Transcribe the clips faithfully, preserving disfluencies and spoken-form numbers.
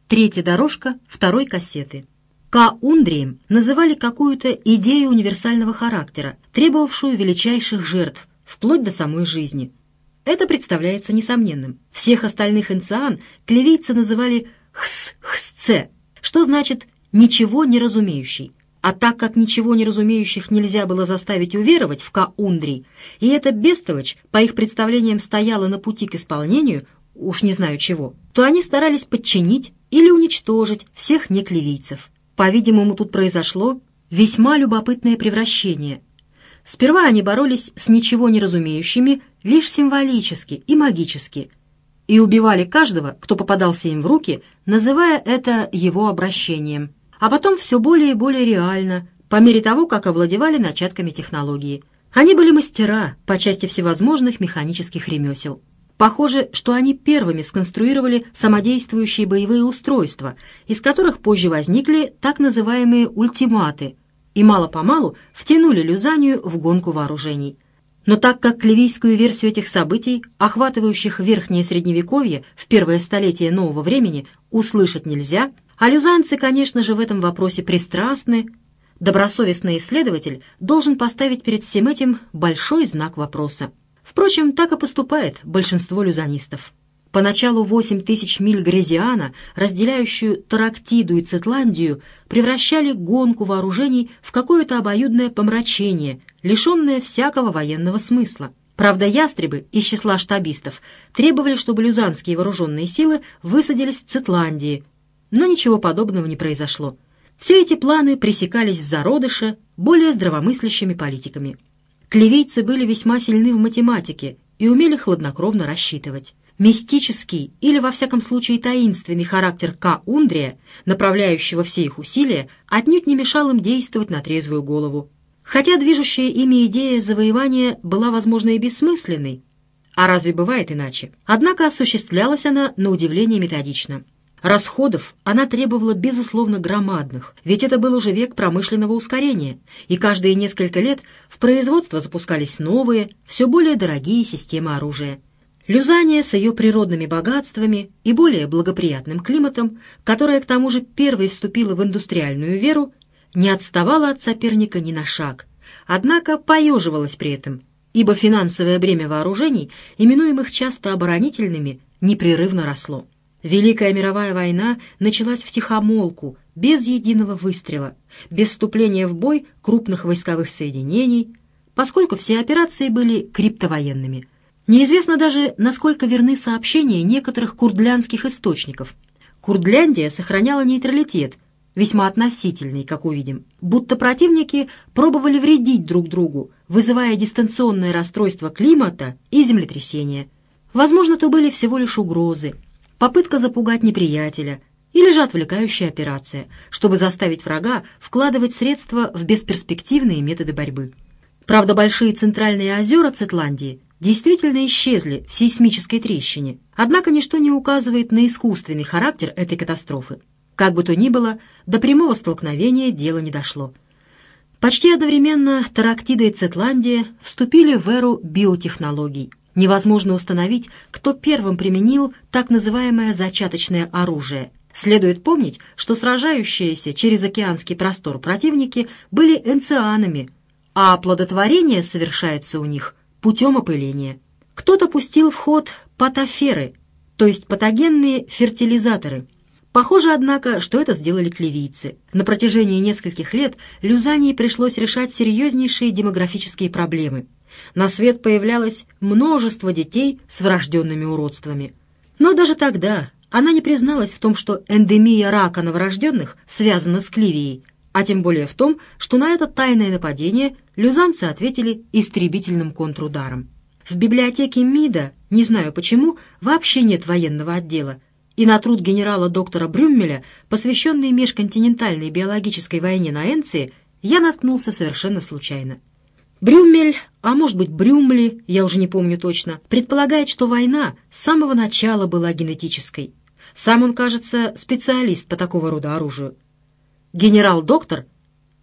Третья дорожка второй кассеты. Каундрием называли какую-то идею универсального характера, требовавшую величайших жертв, вплоть до самой жизни. Это представляется несомненным. Всех остальных энциан клевийцы называли «хс-хсце», что значит «ничего не разумеющий». А так как ничего не разумеющих нельзя было заставить уверовать в Каундрий, и эта бестолочь, по их представлениям, стояла на пути к исполнению, уж не знаю чего, то они старались подчинить или уничтожить всех неклевийцев. По-видимому, тут произошло весьма любопытное превращение. Сперва они боролись с ничего не разумеющими лишь символически и магически, и убивали каждого, кто попадался им в руки, называя это его обращением. А потом все более и более реально, по мере того, как овладевали начатками технологии. Они были мастера по части всевозможных механических ремесел. Похоже, что они первыми сконструировали самодействующие боевые устройства, из которых позже возникли так называемые ультиматы, и мало-помалу втянули Люзанию в гонку вооружений. Но так как клевийскую версию этих событий, охватывающих верхнее средневековье в первое столетие нового времени, услышать нельзя, а люзанцы, конечно же, в этом вопросе пристрастны, добросовестный исследователь должен поставить перед всем этим большой знак вопроса. Впрочем, так и поступает большинство люзанистов. Поначалу восемь тысяч миль Грязиана, разделяющую Тарактиду и Цетландию, превращали гонку вооружений в какое-то обоюдное помрачение, лишенное всякого военного смысла. Правда, ястребы из числа штабистов требовали, чтобы люзанские вооруженные силы высадились в Цетландии, но ничего подобного не произошло. Все эти планы пресекались в зародыше более здравомыслящими политиками. Клевийцы были весьма сильны в математике и умели хладнокровно рассчитывать. Мистический или, во всяком случае, таинственный характер Каундрия, направляющего все их усилия, отнюдь не мешал им действовать на трезвую голову. Хотя движущая ими идея завоевания была, возможно, и бессмысленной, а разве бывает иначе? Однако осуществлялась она на удивление методично. Расходов она требовала, безусловно, громадных, ведь это был уже век промышленного ускорения, и каждые несколько лет в производство запускались новые, все более дорогие системы оружия. Люзания с ее природными богатствами и более благоприятным климатом, которая к тому же первой вступила в индустриальную веру, не отставала от соперника ни на шаг, однако поеживалась при этом, ибо финансовое бремя вооружений, именуемых часто оборонительными, непрерывно росло. Великая мировая война началась втихомолку, без единого выстрела, без вступления в бой крупных войсковых соединений, поскольку все операции были криптовоенными. Неизвестно даже, насколько верны сообщения некоторых курдлянских источников. Курдляндия сохраняла нейтралитет, весьма относительный, как увидим, будто противники пробовали вредить друг другу, вызывая дистанционное расстройство климата и землетрясения. Возможно, то были всего лишь угрозы, попытка запугать неприятеля или же отвлекающая операция, чтобы заставить врага вкладывать средства в бесперспективные методы борьбы. Правда, большие центральные озера Цетландии действительно исчезли в сейсмической трещине, однако ничто не указывает на искусственный характер этой катастрофы. Как бы то ни было, до прямого столкновения дело не дошло. Почти одновременно Тарактида и Цетландия вступили в эру биотехнологий. Невозможно установить, кто первым применил так называемое зачаточное оружие. Следует помнить, что сражающиеся через океанский простор противники были энцианами, а оплодотворение совершается у них путем опыления. Кто-то пустил в ход патоферы, то есть патогенные фертилизаторы. Похоже, однако, что это сделали клевийцы. На протяжении нескольких лет Люзании пришлось решать серьезнейшие демографические проблемы. На свет появлялось множество детей с врожденными уродствами. Но даже тогда она не призналась в том, что эндемия рака новорожденных связана с Кливией, а тем более в том, что на это тайное нападение люзанцы ответили истребительным контрударом. В библиотеке МИДа, не знаю почему, вообще нет военного отдела, и на труд генерала доктора Брюммеля, посвященный межконтинентальной биологической войне на Энции, я наткнулся совершенно случайно. Брюммель, а может быть Брюмли, я уже не помню точно, предполагает, что война с самого начала была генетической. Сам он, кажется, специалист по такого рода оружию. Генерал-доктор,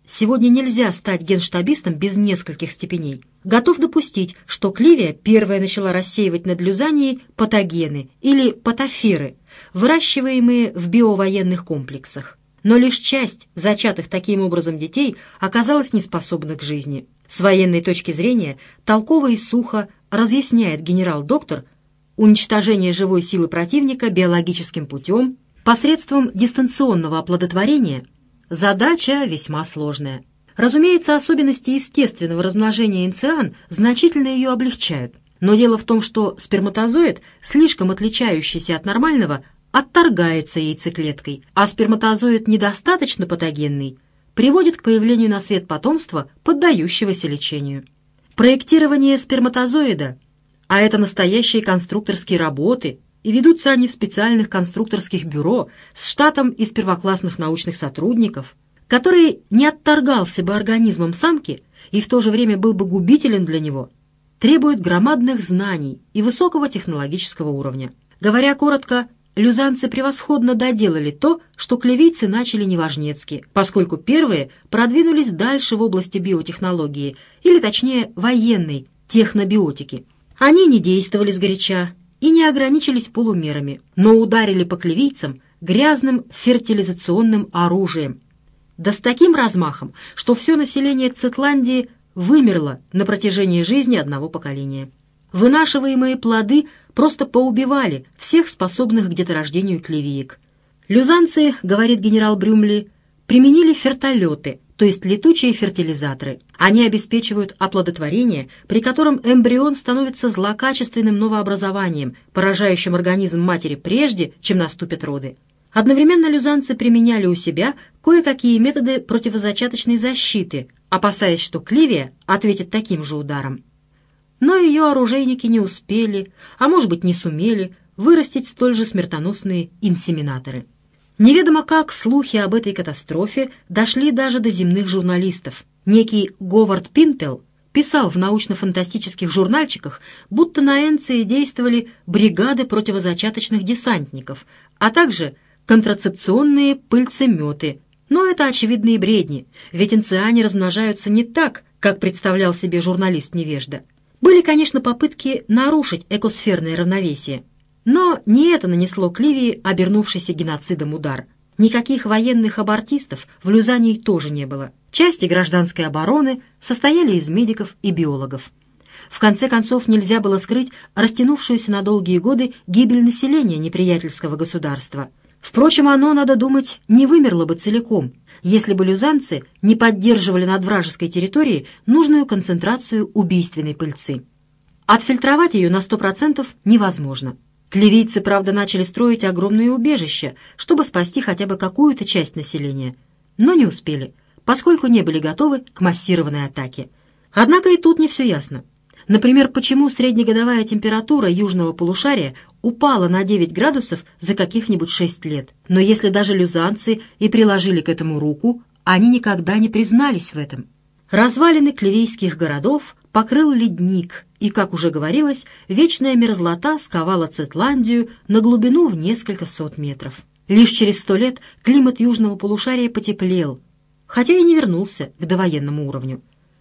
сегодня нельзя стать генштабистом без нескольких степеней, готов допустить, что Кливия первая начала рассеивать над Люзанией патогены или патоферы, выращиваемые в биовоенных комплексах. Но лишь часть зачатых таким образом детей оказалась неспособна к жизни. С военной точки зрения толково и сухо разъясняет генерал-доктор уничтожение живой силы противника биологическим путем посредством дистанционного оплодотворения – задача весьма сложная. Разумеется, особенности естественного размножения энциан значительно ее облегчают. Но дело в том, что сперматозоид, слишком отличающийся от нормального, отторгается яйцеклеткой, а сперматозоид недостаточно патогенный приводит к появлению на свет потомства, поддающегося лечению. Проектирование сперматозоида, а это настоящие конструкторские работы, и ведутся они в специальных конструкторских бюро с штатом из первоклассных научных сотрудников, который не отторгался бы организмом самки и в то же время был бы губителен для него, требует громадных знаний и высокого технологического уровня. Говоря коротко, люзанцы превосходно доделали то, что клевийцы начали неважнецки, поскольку первые продвинулись дальше в области биотехнологии, или точнее военной технобиотики. Они не действовали сгоряча и не ограничились полумерами, но ударили по клевийцам грязным фертилизационным оружием, да с таким размахом, что все население Цетландии вымерло на протяжении жизни одного поколения. Вынашиваемые плоды просто поубивали всех способных к деторождению клевиек. Люзанцы, говорит генерал Брюмли, применили фертолеты, то есть летучие фертилизаторы. Они обеспечивают оплодотворение, при котором эмбрион становится злокачественным новообразованием, поражающим организм матери прежде, чем наступят роды. Одновременно люзанцы применяли у себя кое-какие методы противозачаточной защиты, опасаясь, что Кливия ответит таким же ударом. Но ее оружейники не успели, а может быть не сумели, вырастить столь же смертоносные инсеминаторы. Неведомо как слухи об этой катастрофе дошли даже до земных журналистов. Некий Говард Пинтел писал в научно-фантастических журнальчиках, будто на Энции действовали бригады противозачаточных десантников, а также контрацепционные пыльцеметы. Но это очевидные бредни, ведь энциане размножаются не так, как представлял себе журналист-невежда. Были, конечно, попытки нарушить экосферное равновесие, но не это нанесло Кливии обернувшийся геноцидом удар. Никаких военных абортистов в Люзании тоже не было. Части гражданской обороны состояли из медиков и биологов. В конце концов, нельзя было скрыть растянувшуюся на долгие годы гибель населения неприятельского государства. Впрочем, оно, надо думать, не вымерло бы целиком, если бы люзанцы не поддерживали над вражеской территорией нужную концентрацию убийственной пыльцы. Отфильтровать ее на сто процентов невозможно. Кливийцы, правда, начали строить огромные убежища, чтобы спасти хотя бы какую-то часть населения, но не успели, поскольку не были готовы к массированной атаке. Однако и тут не все ясно. Например, почему среднегодовая температура южного полушария упала на девять градусов за каких-нибудь шесть лет. Но если даже люзанцы и приложили к этому руку, они никогда не признались в этом. Развалины кливийских городов покрыл ледник, и, как уже говорилось, вечная мерзлота сковала Цетландию на глубину в несколько сот метров. Лишь через сто лет климат южного полушария потеплел, хотя и не вернулся к довоенному уровню.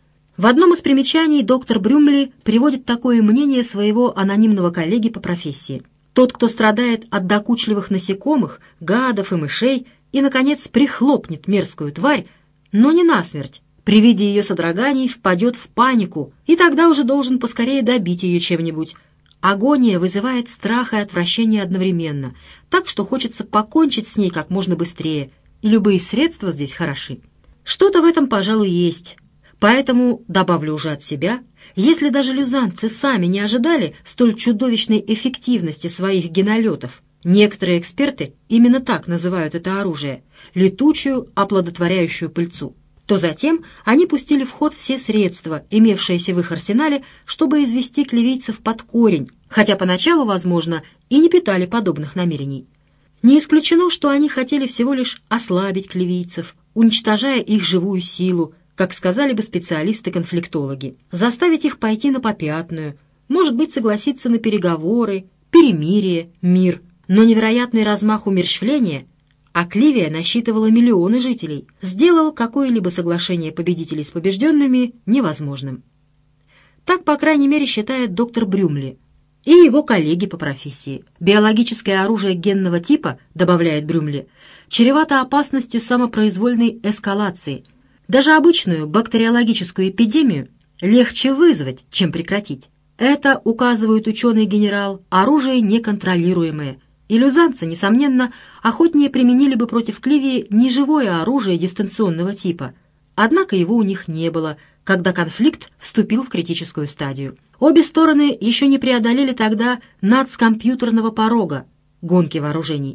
В одном из примечаний доктор Брюмли приводит такое мнение своего анонимного коллеги по профессии. Тот, кто страдает от докучливых насекомых, гадов и мышей, и, наконец, прихлопнет мерзкую тварь, но не насмерть, при виде ее содроганий впадет в панику, и тогда уже должен поскорее добить ее чем-нибудь. Агония вызывает страх и отвращение одновременно, так что хочется покончить с ней как можно быстрее, и любые средства здесь хороши. Что-то в этом, пожалуй, есть. Поэтому, добавлю уже от себя, если даже люзанцы сами не ожидали столь чудовищной эффективности своих генолетов, некоторые эксперты именно так называют это оружие – летучую оплодотворяющую пыльцу, то затем они пустили в ход все средства, имевшиеся в их арсенале, чтобы извести кливийцев под корень, хотя поначалу, возможно, и не питали подобных намерений. Не исключено, что они хотели всего лишь ослабить кливийцев, уничтожая их живую силу, как сказали бы специалисты-конфликтологи, заставить их пойти на попятную, может быть, согласиться на переговоры, перемирие, мир. Но невероятный размах умерщвления, а Кливия насчитывала миллионы жителей, сделал какое-либо соглашение победителей с побежденными невозможным. Так, по крайней мере, считает доктор Брюмли и его коллеги по профессии. Биологическое оружие генного типа, добавляет Брюмли, чревато опасностью самопроизвольной эскалации. Даже обычную бактериологическую эпидемию легче вызвать, чем прекратить. Это, указывает ученый-генерал, оружие неконтролируемое. И люзанцы, несомненно, охотнее применили бы против Кливии неживое оружие дистанционного типа. Однако его у них не было, когда конфликт вступил в критическую стадию. Обе стороны еще не преодолели тогда нацкомпьютерного порога, гонки вооружений.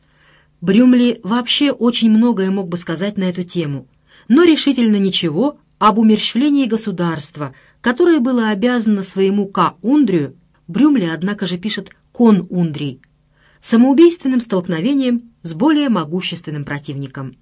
Брюмли вообще очень многое мог бы сказать на эту тему, но решительно ничего об умерщвлении государства, которое было обязано своему Ка-Ундрию, Брюмли, однако же, пишет Кон-Ундрий, самоубийственным столкновением с более могущественным противником.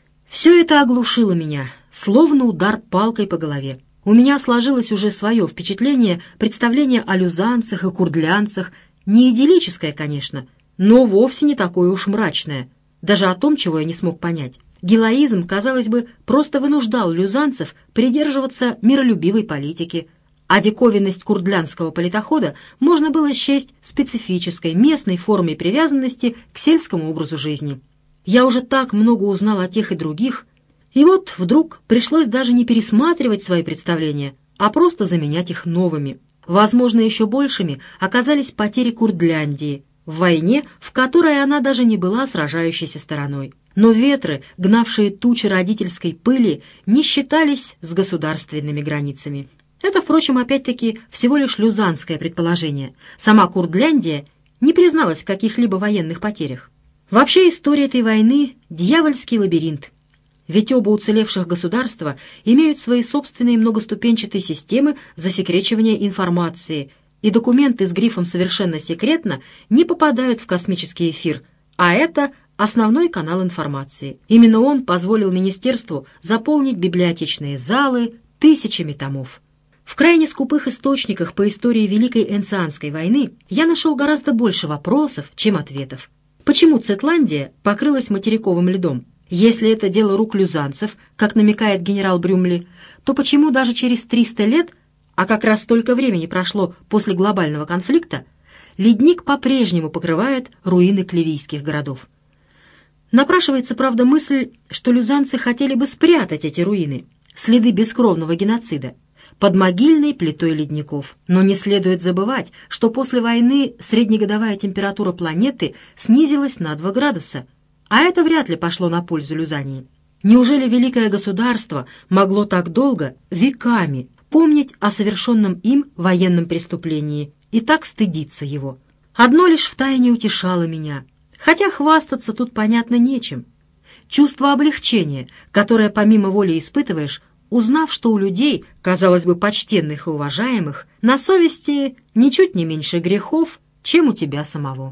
Все это оглушило меня, словно удар палкой по голове. У меня сложилось уже свое впечатление, представление о люзанцах и курдлянцах, не идиллическое, конечно, но вовсе не такое уж мрачное, даже о том, чего я не смог понять. Гилаизм, казалось бы, просто вынуждал люзанцев придерживаться миролюбивой политики, а диковинность курдлянского политохода можно было счесть специфической местной формой привязанности к сельскому образу жизни. Я уже так много узнал о тех и других, и вот вдруг пришлось даже не пересматривать свои представления, а просто заменять их новыми. Возможно, еще большими оказались потери Курдляндии в войне, в которой она даже не была сражающейся стороной. Но ветры, гнавшие тучи родительской пыли, не считались с государственными границами. Это, впрочем, опять-таки всего лишь люзанское предположение. Сама Курдляндия не призналась в каких-либо военных потерях. Вообще история этой войны – дьявольский лабиринт. Ведь оба уцелевших государства имеют свои собственные многоступенчатые системы засекречивания информации, и документы с грифом «совершенно секретно» не попадают в космический эфир, а это основной канал информации. Именно он позволил министерству заполнить библиотечные залы тысячами томов. В крайне скупых источниках по истории Великой Энцианской войны я нашел гораздо больше вопросов, чем ответов. Почему Цетландия покрылась материковым льдом? Если это дело рук люзанцев, как намекает генерал Брюмли, то почему даже через триста лет, а как раз столько времени прошло после глобального конфликта, ледник по-прежнему покрывает руины кливийских городов? Напрашивается, правда, мысль, что люзанцы хотели бы спрятать эти руины, следы бескровного геноцида, под могильной плитой ледников. Но не следует забывать, что после войны среднегодовая температура планеты снизилась на два градуса, а это вряд ли пошло на пользу Люзании. Неужели великое государство могло так долго, веками, помнить о совершенном им военном преступлении и так стыдиться его? Одно лишь втайне утешало меня, хотя хвастаться тут, понятно, нечем. Чувство облегчения, которое помимо воли испытываешь, узнав, что у людей, казалось бы, почтенных и уважаемых, на совести ничуть не меньше грехов, чем у тебя самого.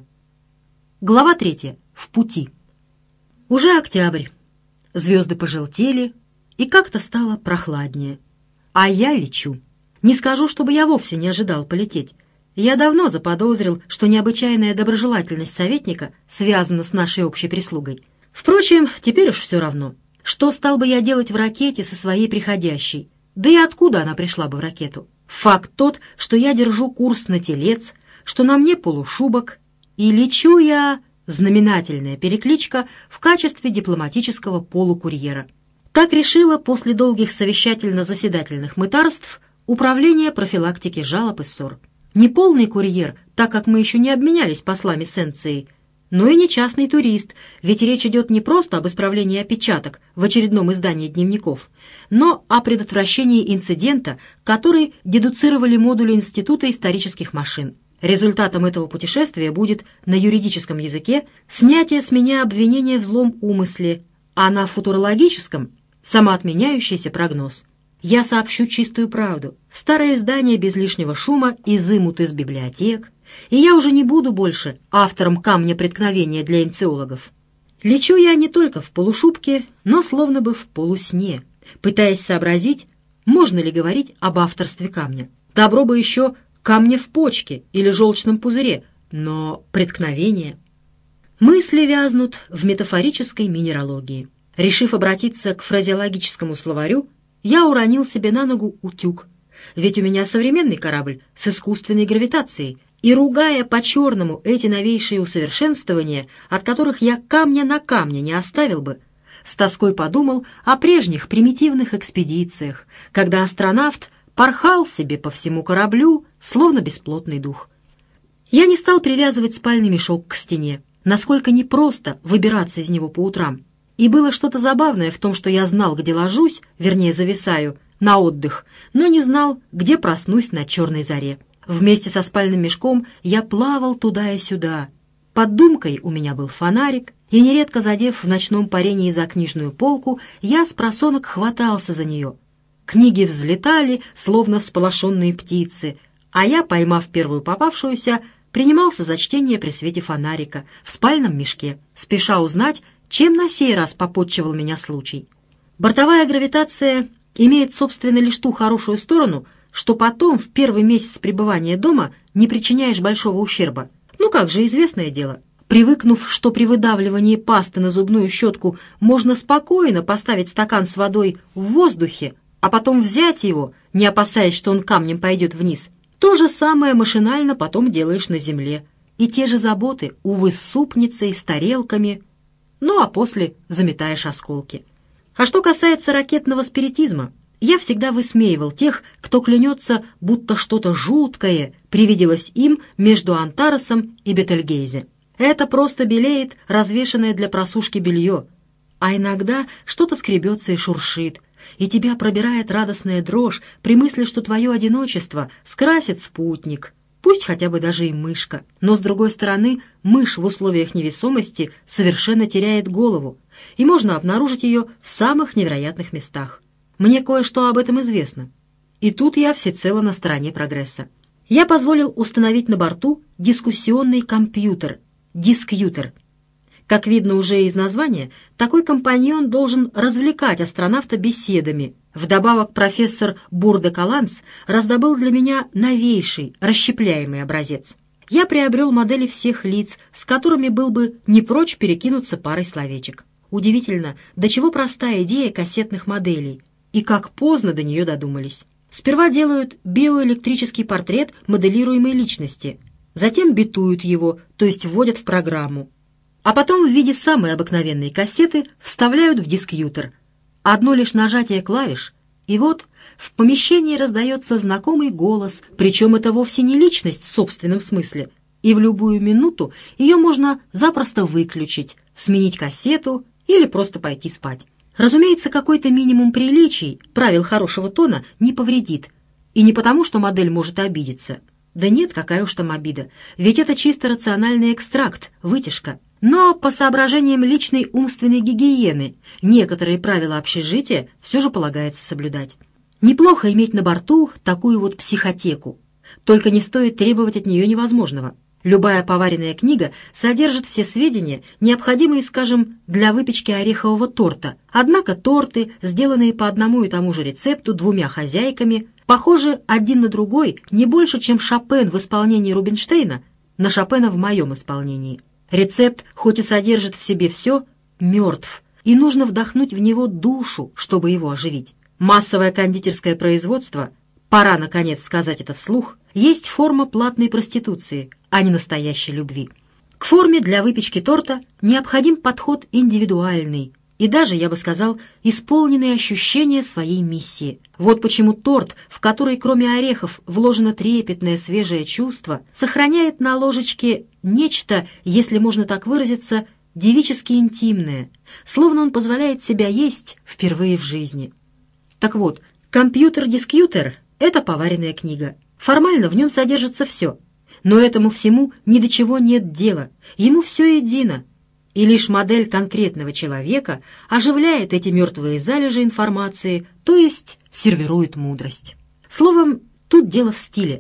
Глава третья. В пути. Уже октябрь. Звезды пожелтели, и как-то стало прохладнее. А я лечу. Не скажу, чтобы я вовсе не ожидал полететь. Я давно заподозрил, что необычайная доброжелательность советника связана с нашей общей прислугой. Впрочем, теперь уж все равно. Что стал бы я делать в ракете со своей приходящей? Да и откуда она пришла бы в ракету? Факт тот, что я держу курс на Телец, что на мне полушубок, и лечу я, знаменательная перекличка, в качестве дипломатического полукурьера. Так решило после долгих совещательно-заседательных мытарств Управление профилактики жалоб и ссор. Не полный курьер, так как мы еще не обменялись послами с Энцией, но и не частный турист, ведь речь идет не просто об исправлении опечаток в очередном издании дневников, но о предотвращении инцидента, который дедуцировали модули Института исторических машин. Результатом этого путешествия будет на юридическом языке снятие с меня обвинения в злом умысле, а на футурологическом – самоотменяющийся прогноз. Я сообщу чистую правду. Старое издание без лишнего шума изымут из библиотек, и я уже не буду больше автором камня преткновения для энциологов. Лечу я не только в полушубке, но словно бы в полусне, пытаясь сообразить, можно ли говорить об авторстве камня. Добро бы еще камня в почке или желчном пузыре, но преткновение. Мысли вязнут в метафорической минералогии. Решив обратиться к фразеологическому словарю, я уронил себе на ногу утюг. Ведь у меня современный корабль с искусственной гравитацией, и, ругая по-черному эти новейшие усовершенствования, от которых я камня на камне не оставил бы, с тоской подумал о прежних примитивных экспедициях, когда астронавт порхал себе по всему кораблю, словно бесплотный дух. Я не стал привязывать спальный мешок к стене, насколько непросто выбираться из него по утрам. И было что-то забавное в том, что я знал, где ложусь, вернее, зависаю, на отдых, но не знал, где проснусь на черной заре. Вместе со спальным мешком я плавал туда и сюда. Под думкой у меня был фонарик, и, нередко задев в ночном парении за книжную полку, я с просонок хватался за нее. Книги взлетали, словно всполошенные птицы, а я, поймав первую попавшуюся, принимался за чтение при свете фонарика в спальном мешке, спеша узнать, чем на сей раз попотчевал меня случай. Бортовая гравитация имеет, собственно, лишь ту хорошую сторону, что потом, в первый месяц пребывания дома, не причиняешь большого ущерба. Ну как же, известное дело. Привыкнув, что при выдавливании пасты на зубную щетку можно спокойно поставить стакан с водой в воздухе, а потом взять его, не опасаясь, что он камнем пойдет вниз, то же самое машинально потом делаешь на земле. И те же заботы, увы, с супницей, с тарелками, ну а после заметаешь осколки. А что касается ракетного спиритизма, я всегда высмеивал тех, кто клянется, будто что-то жуткое привиделось им между Антаресом и Бетельгейзе. Это просто белеет развешанное для просушки белье, а иногда что-то скребется и шуршит, и тебя пробирает радостная дрожь при мысли, что твое одиночество скрасит спутник, пусть хотя бы даже и мышка. Но, с другой стороны, мышь в условиях невесомости совершенно теряет голову, и можно обнаружить ее в самых невероятных местах. Мне кое-что об этом известно. И тут я всецело на стороне прогресса. Я позволил установить на борту дискуссионный компьютер, дискьютер. Как видно уже из названия, такой компаньон должен развлекать астронавта беседами. Вдобавок профессор Бурде-Каланс раздобыл для меня новейший, расщепляемый образец. Я приобрел модели всех лиц, с которыми был бы не прочь перекинуться парой словечек. Удивительно, до чего простая идея кассетных моделей, и как поздно до нее додумались. Сперва делают биоэлектрический портрет моделируемой личности, затем битуют его, то есть вводят в программу, а потом в виде самой обыкновенной кассеты вставляют в дискьютер. Одно лишь нажатие клавиш, и вот в помещении раздается знакомый голос, причем это вовсе не личность в собственном смысле, и в любую минуту ее можно запросто выключить, сменить кассету или просто пойти спать. Разумеется, какой-то минимум приличий, правил хорошего тона не повредит, и не потому, что модель может обидеться. Да нет, какая уж там обида, ведь это чисто рациональный экстракт, вытяжка. Но по соображениям личной умственной гигиены некоторые правила общежития все же полагается соблюдать. Неплохо иметь на борту такую вот психотеку, только не стоит требовать от нее невозможного. Любая поваренная книга содержит все сведения, необходимые, скажем, для выпечки орехового торта. Однако торты, сделанные по одному и тому же рецепту двумя хозяйками, похожи один на другой не больше, чем Шопен в исполнении Рубинштейна на Шопена в моем исполнении. Рецепт, хоть и содержит в себе все, мертв, и нужно вдохнуть в него душу, чтобы его оживить. Массовое кондитерское производство, пора, наконец, сказать это вслух, есть форма платной проституции, а не настоящей любви. К форме для выпечки торта необходим подход индивидуальный и даже, я бы сказал, исполненный ощущения своей миссии. Вот почему торт, в который кроме орехов вложено трепетное свежее чувство, сохраняет на ложечке нечто, если можно так выразиться, девически интимное, словно он позволяет себя есть впервые в жизни. Так вот, компьютер-дискьютер — это поваренная книга. Формально в нем содержится все, но этому всему ни до чего нет дела, ему все едино. И лишь модель конкретного человека оживляет эти мертвые залежи информации, то есть сервирует мудрость. Словом, тут дело в стиле.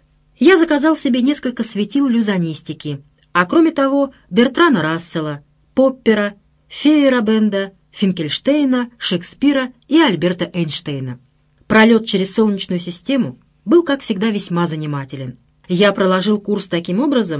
Я заказал себе несколько светил люзанистики, а кроме того Бертрана Рассела, Поппера, Фейерабенда, Финкельштейна, Шекспира и Альберта Эйнштейна. Пролет через Солнечную систему был, как всегда, весьма занимателен. Я проложил курс таким образом,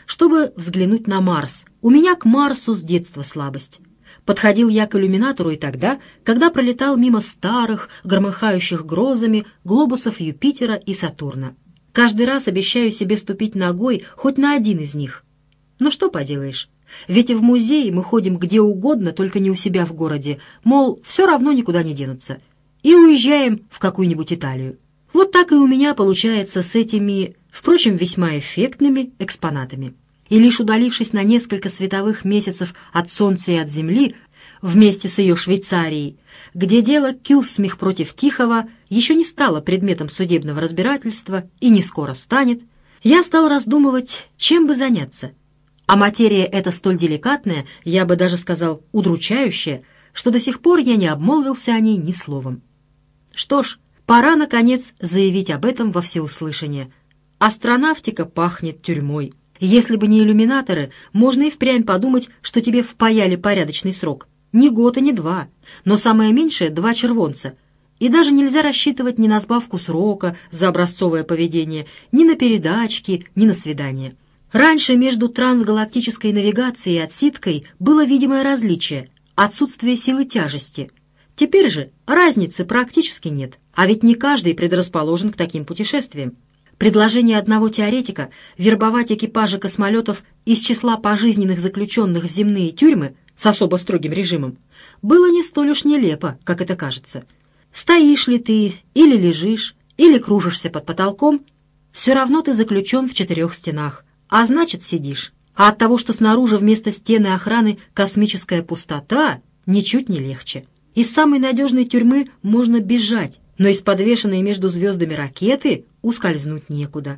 чтобы взглянуть на Марс. У меня к Марсу с детства слабость. Подходил я к иллюминатору и тогда, когда пролетал мимо старых, громыхающих грозами глобусов Юпитера и Сатурна. Каждый раз обещаю себе ступить ногой хоть на один из них. Но что поделаешь, ведь и в музее мы ходим где угодно, только не у себя в городе, мол, все равно никуда не денутся, и уезжаем в какую-нибудь Италию. Вот так и у меня получается с этими, впрочем, весьма эффектными экспонатами. И лишь удалившись на несколько световых месяцев от Солнца и от Земли, вместе с ее Швейцарией, где дело Кюсмих против Тихого еще не стало предметом судебного разбирательства и не скоро станет, я стал раздумывать, чем бы заняться. А материя эта столь деликатная, я бы даже сказал, удручающая, что до сих пор я не обмолвился о ней ни словом. Что ж, пора, наконец, заявить об этом во всеуслышание. Астронавтика пахнет тюрьмой. Если бы не иллюминаторы, можно и впрямь подумать, что тебе впаяли порядочный срок. Ни год и ни два, но самое меньшее — два червонца. И даже нельзя рассчитывать ни на сбавку срока за образцовое поведение, ни на передачки, ни на свидания. Раньше между трансгалактической навигацией и отсидкой было видимое различие — отсутствие силы тяжести. Теперь же разницы практически нет, а ведь не каждый предрасположен к таким путешествиям. Предложение одного теоретика вербовать экипажи космолетов из числа пожизненных заключенных в земные тюрьмы с особо строгим режимом было не столь уж нелепо, как это кажется. Стоишь ли ты, или лежишь, или кружишься под потолком, все равно ты заключен в четырех стенах, а значит сидишь. А от того, что снаружи вместо стены охраны космическая пустота, ничуть не легче. Из самой надежной тюрьмы можно бежать, но из подвешенной между звездами ракеты ускользнуть некуда.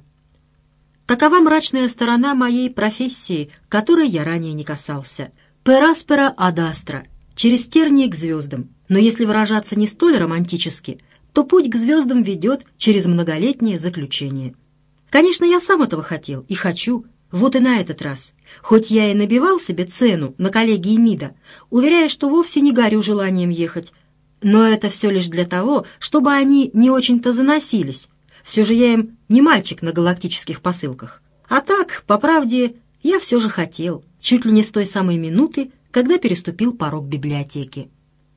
Такова мрачная сторона моей профессии, которой я ранее не касался. Per aspera ad astra, через тернии к звездам. Но если выражаться не столь романтически, то путь к звездам ведет через многолетнее заключение. Конечно, я сам этого хотел и хочу. Вот и на этот раз. Хоть я и набивал себе цену на коллегии МИДа, уверяя, что вовсе не горю желанием ехать, но это все лишь для того, чтобы они не очень-то заносились. Все же я им не мальчик на галактических посылках. А так, по правде, я все же хотел, чуть ли не с той самой минуты, когда переступил порог библиотеки.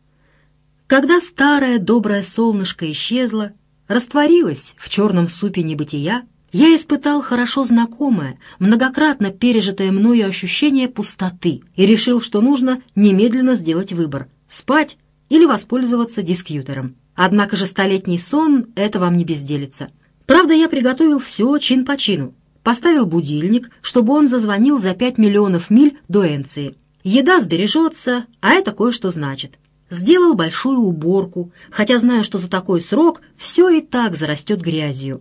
Когда старое доброе солнышко исчезло, растворилось в черном супе небытия, я испытал хорошо знакомое, многократно пережитое мною ощущение пустоты и решил, что нужно немедленно сделать выбор — спать или воспользоваться дискьютером. Однако же столетний сон — это вам не безделица. Правда, я приготовил все чин по чину. Поставил будильник, чтобы он зазвонил за пять миллионов миль до Энции. Еда сбережется, а это кое-что значит. Сделал большую уборку, хотя знаю, что за такой срок все и так зарастет грязью.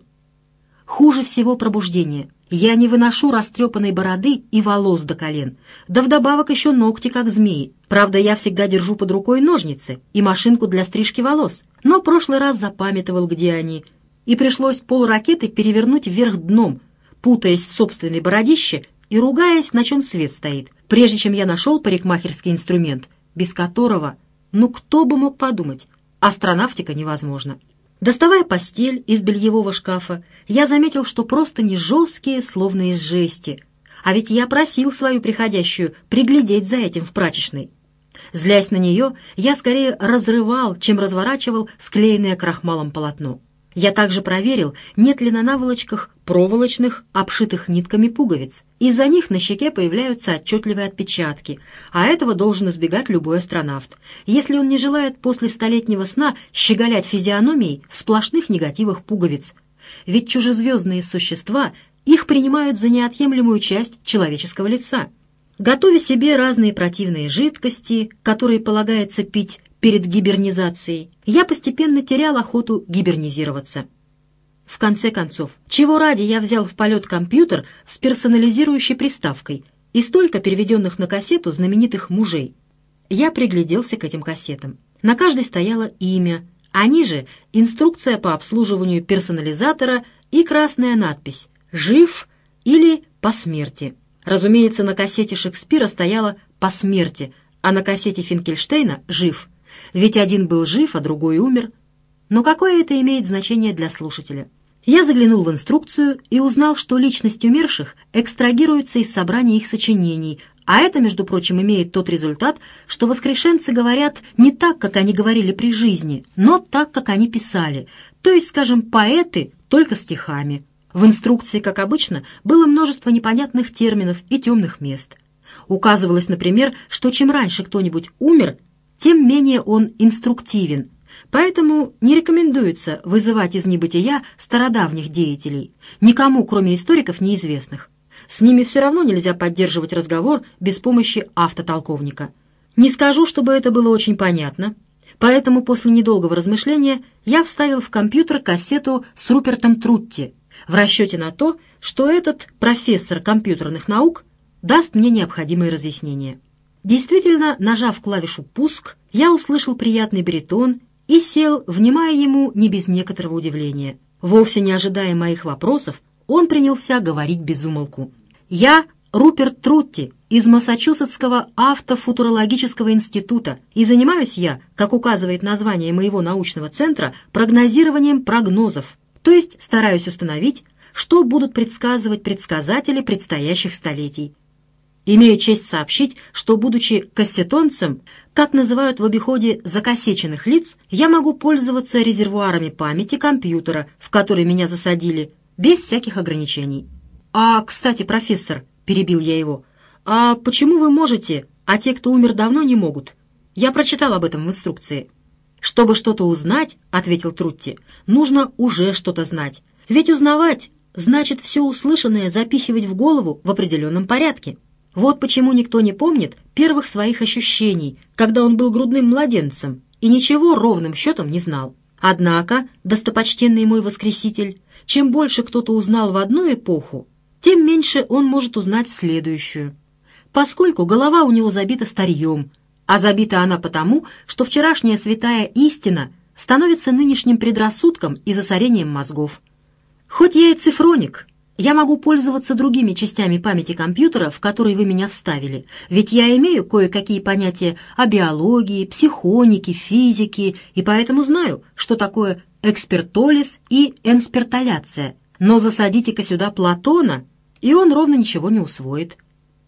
Хуже всего пробуждение. Я не выношу растрепанной бороды и волос до колен, да вдобавок еще ногти, как змеи. Правда, я всегда держу под рукой ножницы и машинку для стрижки волос, но прошлый раз запамятовал, где они, и пришлось полракеты перевернуть вверх дном, путаясь в собственной бородище и ругаясь, на чем свет стоит, прежде чем я нашел парикмахерский инструмент, без которого, ну кто бы мог подумать, астронавтика невозможна. Доставая постель из бельевого шкафа, я заметил, что просто не жесткие, словно из жести. А ведь я просил свою приходящую приглядеть за этим в прачечной. Злясь на нее, я скорее разрывал, чем разворачивал склеенное крахмалом полотно. Я также проверил, нет ли на наволочках проволочных, обшитых нитками пуговиц. Из-за них на щеке появляются отчетливые отпечатки, а этого должен избегать любой астронавт, если он не желает после столетнего сна щеголять физиономией в сплошных негативах пуговиц. Ведь чужезвездные существа их принимают за неотъемлемую часть человеческого лица. Готовя себе разные противные жидкости, которые полагается пить перед гибернизацией, я постепенно терял охоту гибернизироваться. В конце концов, чего ради я взял в полет компьютер с персонализирующей приставкой и столько переведенных на кассету знаменитых мужей? Я пригляделся к этим кассетам. На каждой стояло имя, а ниже инструкция по обслуживанию персонализатора и красная надпись «Жив» или «По смерти». Разумеется, на кассете Шекспира стояло «По смерти», а на кассете Финкельштейна «Жив». Ведь один был жив, а другой умер. Но какое это имеет значение для слушателя? Я заглянул в инструкцию и узнал, что личность умерших экстрагируется из собрания их сочинений, а это, между прочим, имеет тот результат, что воскрешенцы говорят не так, как они говорили при жизни, но так, как они писали, то есть, скажем, поэты только стихами. В инструкции, как обычно, было множество непонятных терминов и темных мест. Указывалось, например, что чем раньше кто-нибудь умер, тем менее он инструктивен, поэтому не рекомендуется вызывать из небытия стародавних деятелей, никому, кроме историков, неизвестных. С ними все равно нельзя поддерживать разговор без помощи автотолковника. Не скажу, чтобы это было очень понятно, поэтому после недолгого размышления я вставил в компьютер кассету с Рупертом Трутти в расчете на то, что этот профессор компьютерных наук даст мне необходимые разъяснения. Действительно, нажав клавишу «Пуск», я услышал приятный баритон и сел, внимая ему не без некоторого удивления. Вовсе не ожидая моих вопросов, он принялся говорить без умолку. «Я Руперт Трутти из Массачусетского автофутурологического института, и занимаюсь я, как указывает название моего научного центра, прогнозированием прогнозов, то есть стараюсь установить, что будут предсказывать предсказатели предстоящих столетий. Имею честь сообщить, что, будучи кассетонцем, как называют в обиходе закассеченных лиц, я могу пользоваться резервуарами памяти компьютера, в который меня засадили, без всяких ограничений. «А, кстати, профессор», — перебил я его, — «а почему вы можете, а те, кто умер давно, не могут? Я прочитал об этом в инструкции». «Чтобы что-то узнать, — ответил Трутти, — нужно уже что-то знать. Ведь узнавать значит все услышанное запихивать в голову в определенном порядке. Вот почему никто не помнит первых своих ощущений, когда он был грудным младенцем и ничего ровным счетом не знал. Однако, достопочтенный мой воскреситель, чем больше кто-то узнал в одну эпоху, тем меньше он может узнать в следующую, поскольку голова у него забита старьем, а забита она потому, что вчерашняя святая истина становится нынешним предрассудком и засорением мозгов. Хоть я и цифроник, я могу пользоваться другими частями памяти компьютера, в который вы меня вставили, ведь я имею кое-какие понятия о биологии, психонике, физике, и поэтому знаю, что такое экспертолиз и энсперталяция. Но засадите-ка сюда Платона, и он ровно ничего не усвоит.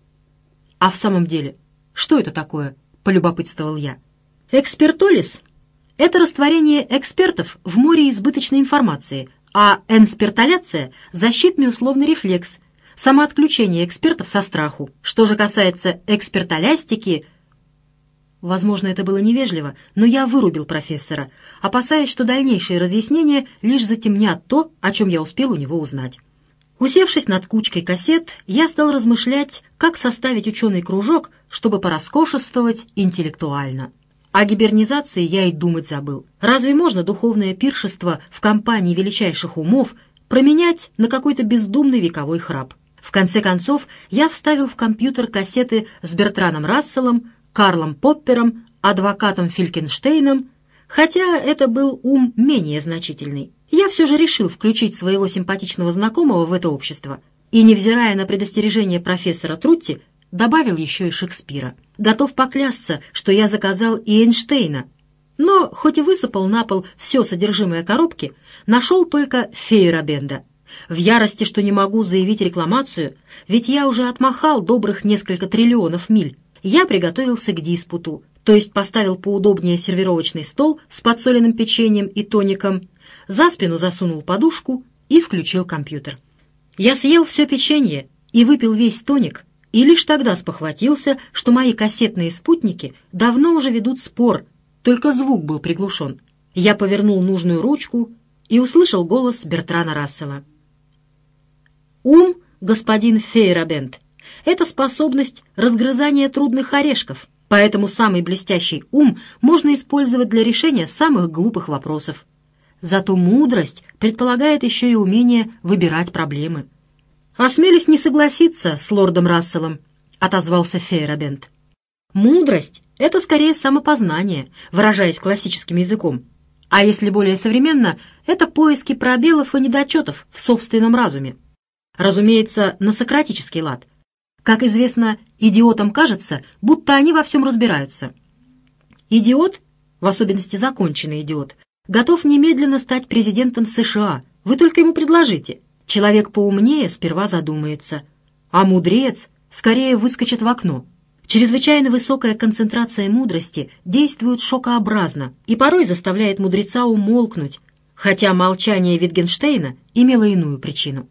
А в самом деле, что это такое? — полюбопытствовал я. Экспертолиз — это растворение экспертов в море избыточной информации, а энсперталяция — защитный условный рефлекс, самоотключение экспертов со страху. Что же касается экспертолястики, возможно, это было невежливо, но я вырубил профессора, опасаясь, что дальнейшие разъяснения лишь затемнят то, о чем я успел у него узнать. Усевшись над кучкой кассет, я стал размышлять, как составить ученый кружок, чтобы пороскошествовать интеллектуально. О гибернизации я и думать забыл. Разве можно духовное пиршество в компании величайших умов променять на какой-то бездумный вековой храп? В конце концов, я вставил в компьютер кассеты с Бертраном Расселом, Карлом Поппером, адвокатом Фелькенштейном, хотя это был ум менее значительный. Я все же решил включить своего симпатичного знакомого в это общество и, невзирая на предостережение профессора Трутти, добавил еще и Шекспира. Готов поклясться, что я заказал и Эйнштейна, но, хоть и высыпал на пол все содержимое коробки, нашел только Фейерабенда. В ярости, что не могу заявить рекламацию, ведь я уже отмахал добрых несколько триллионов миль, я приготовился к диспуту, то есть поставил поудобнее сервировочный стол с подсоленным печеньем и тоником, за спину засунул подушку и включил компьютер. Я съел все печенье и выпил весь тоник, и лишь тогда спохватился, что мои кассетные спутники давно уже ведут спор, только звук был приглушен. Я повернул нужную ручку и услышал голос Бертрана Рассела. «Ум, господин Фейерабенд, это способность разгрызания трудных орешков, поэтому самый блестящий ум можно использовать для решения самых глупых вопросов. Зато мудрость предполагает еще и умение выбирать проблемы». «Осмелюсь не согласиться с лордом Расселом», — отозвался Фейерабенд. «Мудрость — это скорее самопознание, выражаясь классическим языком. А если более современно, это поиски пробелов и недочетов в собственном разуме. Разумеется, на сократический лад. Как известно, идиотам кажется, будто они во всем разбираются. Идиот, в особенности законченный идиот, готов немедленно стать президентом США, Вы только ему предложите. Человек поумнее сперва задумается, а мудрец скорее выскочит в окно. Чрезвычайно высокая концентрация мудрости действует шокообразно и порой заставляет мудреца умолкнуть, хотя молчание Витгенштейна имело иную причину.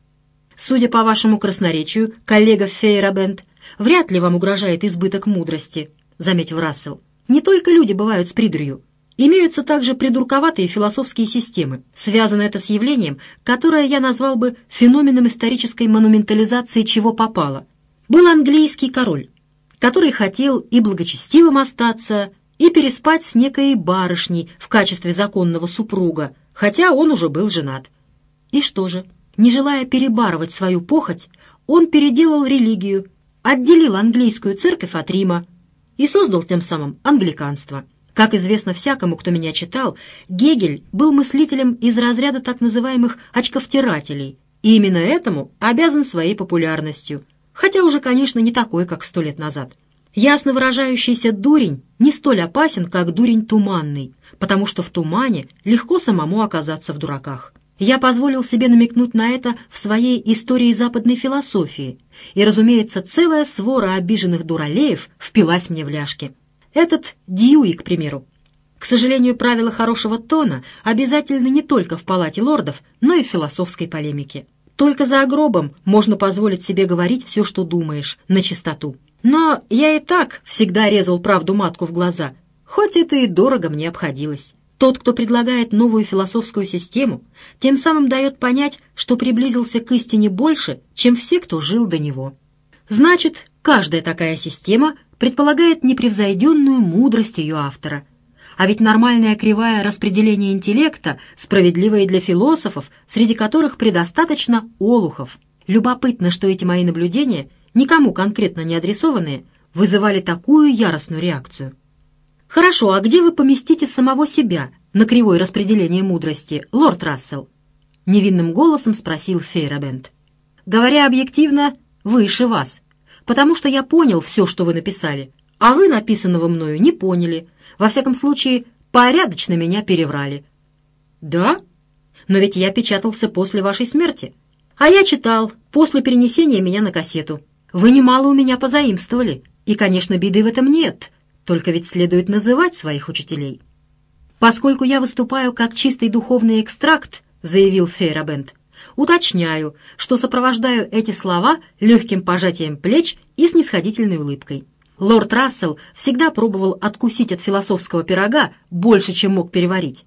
Судя по вашему красноречию, коллега Фейерабенд, вряд ли вам угрожает избыток мудрости, заметил Рассел. Не только люди бывают с придурью. Имеются также придурковатые философские системы. Связано это с явлением, которое я назвал бы феноменом исторической монументализации чего попало. Был английский король, который хотел и благочестивым остаться, и переспать с некой барышней в качестве законного супруга, хотя он уже был женат. И что же? Не желая перебарывать свою похоть, он переделал религию, отделил английскую церковь от Рима и создал тем самым англиканство. Как известно всякому, кто меня читал, Гегель был мыслителем из разряда так называемых очковтирателей, и именно этому обязан своей популярностью, хотя уже, конечно, не такой, как сто лет назад. Ясно выражающийся дурень не столь опасен, как дурень туманный, потому что в тумане легко самому оказаться в дураках. Я позволил себе намекнуть на это в своей истории западной философии, и, разумеется, целая свора обиженных дуралеев впилась мне в ляжки. Этот Дьюи, к примеру. К сожалению, правила хорошего тона обязательны не только в палате лордов, но и в философской полемике. Только за гробом можно позволить себе говорить все, что думаешь, на чистоту. Но я и так всегда резал правду матку в глаза, хоть это и дорого мне обходилось. Тот, кто предлагает новую философскую систему, тем самым дает понять, что приблизился к истине больше, чем все, кто жил до него. Значит, каждая такая система предполагает непревзойденную мудрость ее автора. А ведь нормальная кривая распределения интеллекта справедлива и для философов, среди которых предостаточно олухов. Любопытно, что эти мои наблюдения, никому конкретно не адресованные, вызывали такую яростную реакцию. «Хорошо, а где вы поместите самого себя на кривой распределения мудрости, лорд Рассел?» — невинным голосом спросил Фейерабенд. «Говоря объективно, выше вас, потому что я понял все, что вы написали, а вы написанного мною не поняли. Во всяком случае, порядочно меня переврали». «Да? Но ведь я печатался после вашей смерти. А я читал, после перенесения меня на кассету. Вы немало у меня позаимствовали, и, конечно, беды в этом нет». Только ведь следует называть своих учителей. «Поскольку я выступаю как чистый духовный экстракт», — заявил Фейерабенд, «уточняю, что сопровождаю эти слова легким пожатием плеч и снисходительной улыбкой. Лорд Рассел всегда пробовал откусить от философского пирога больше, чем мог переварить».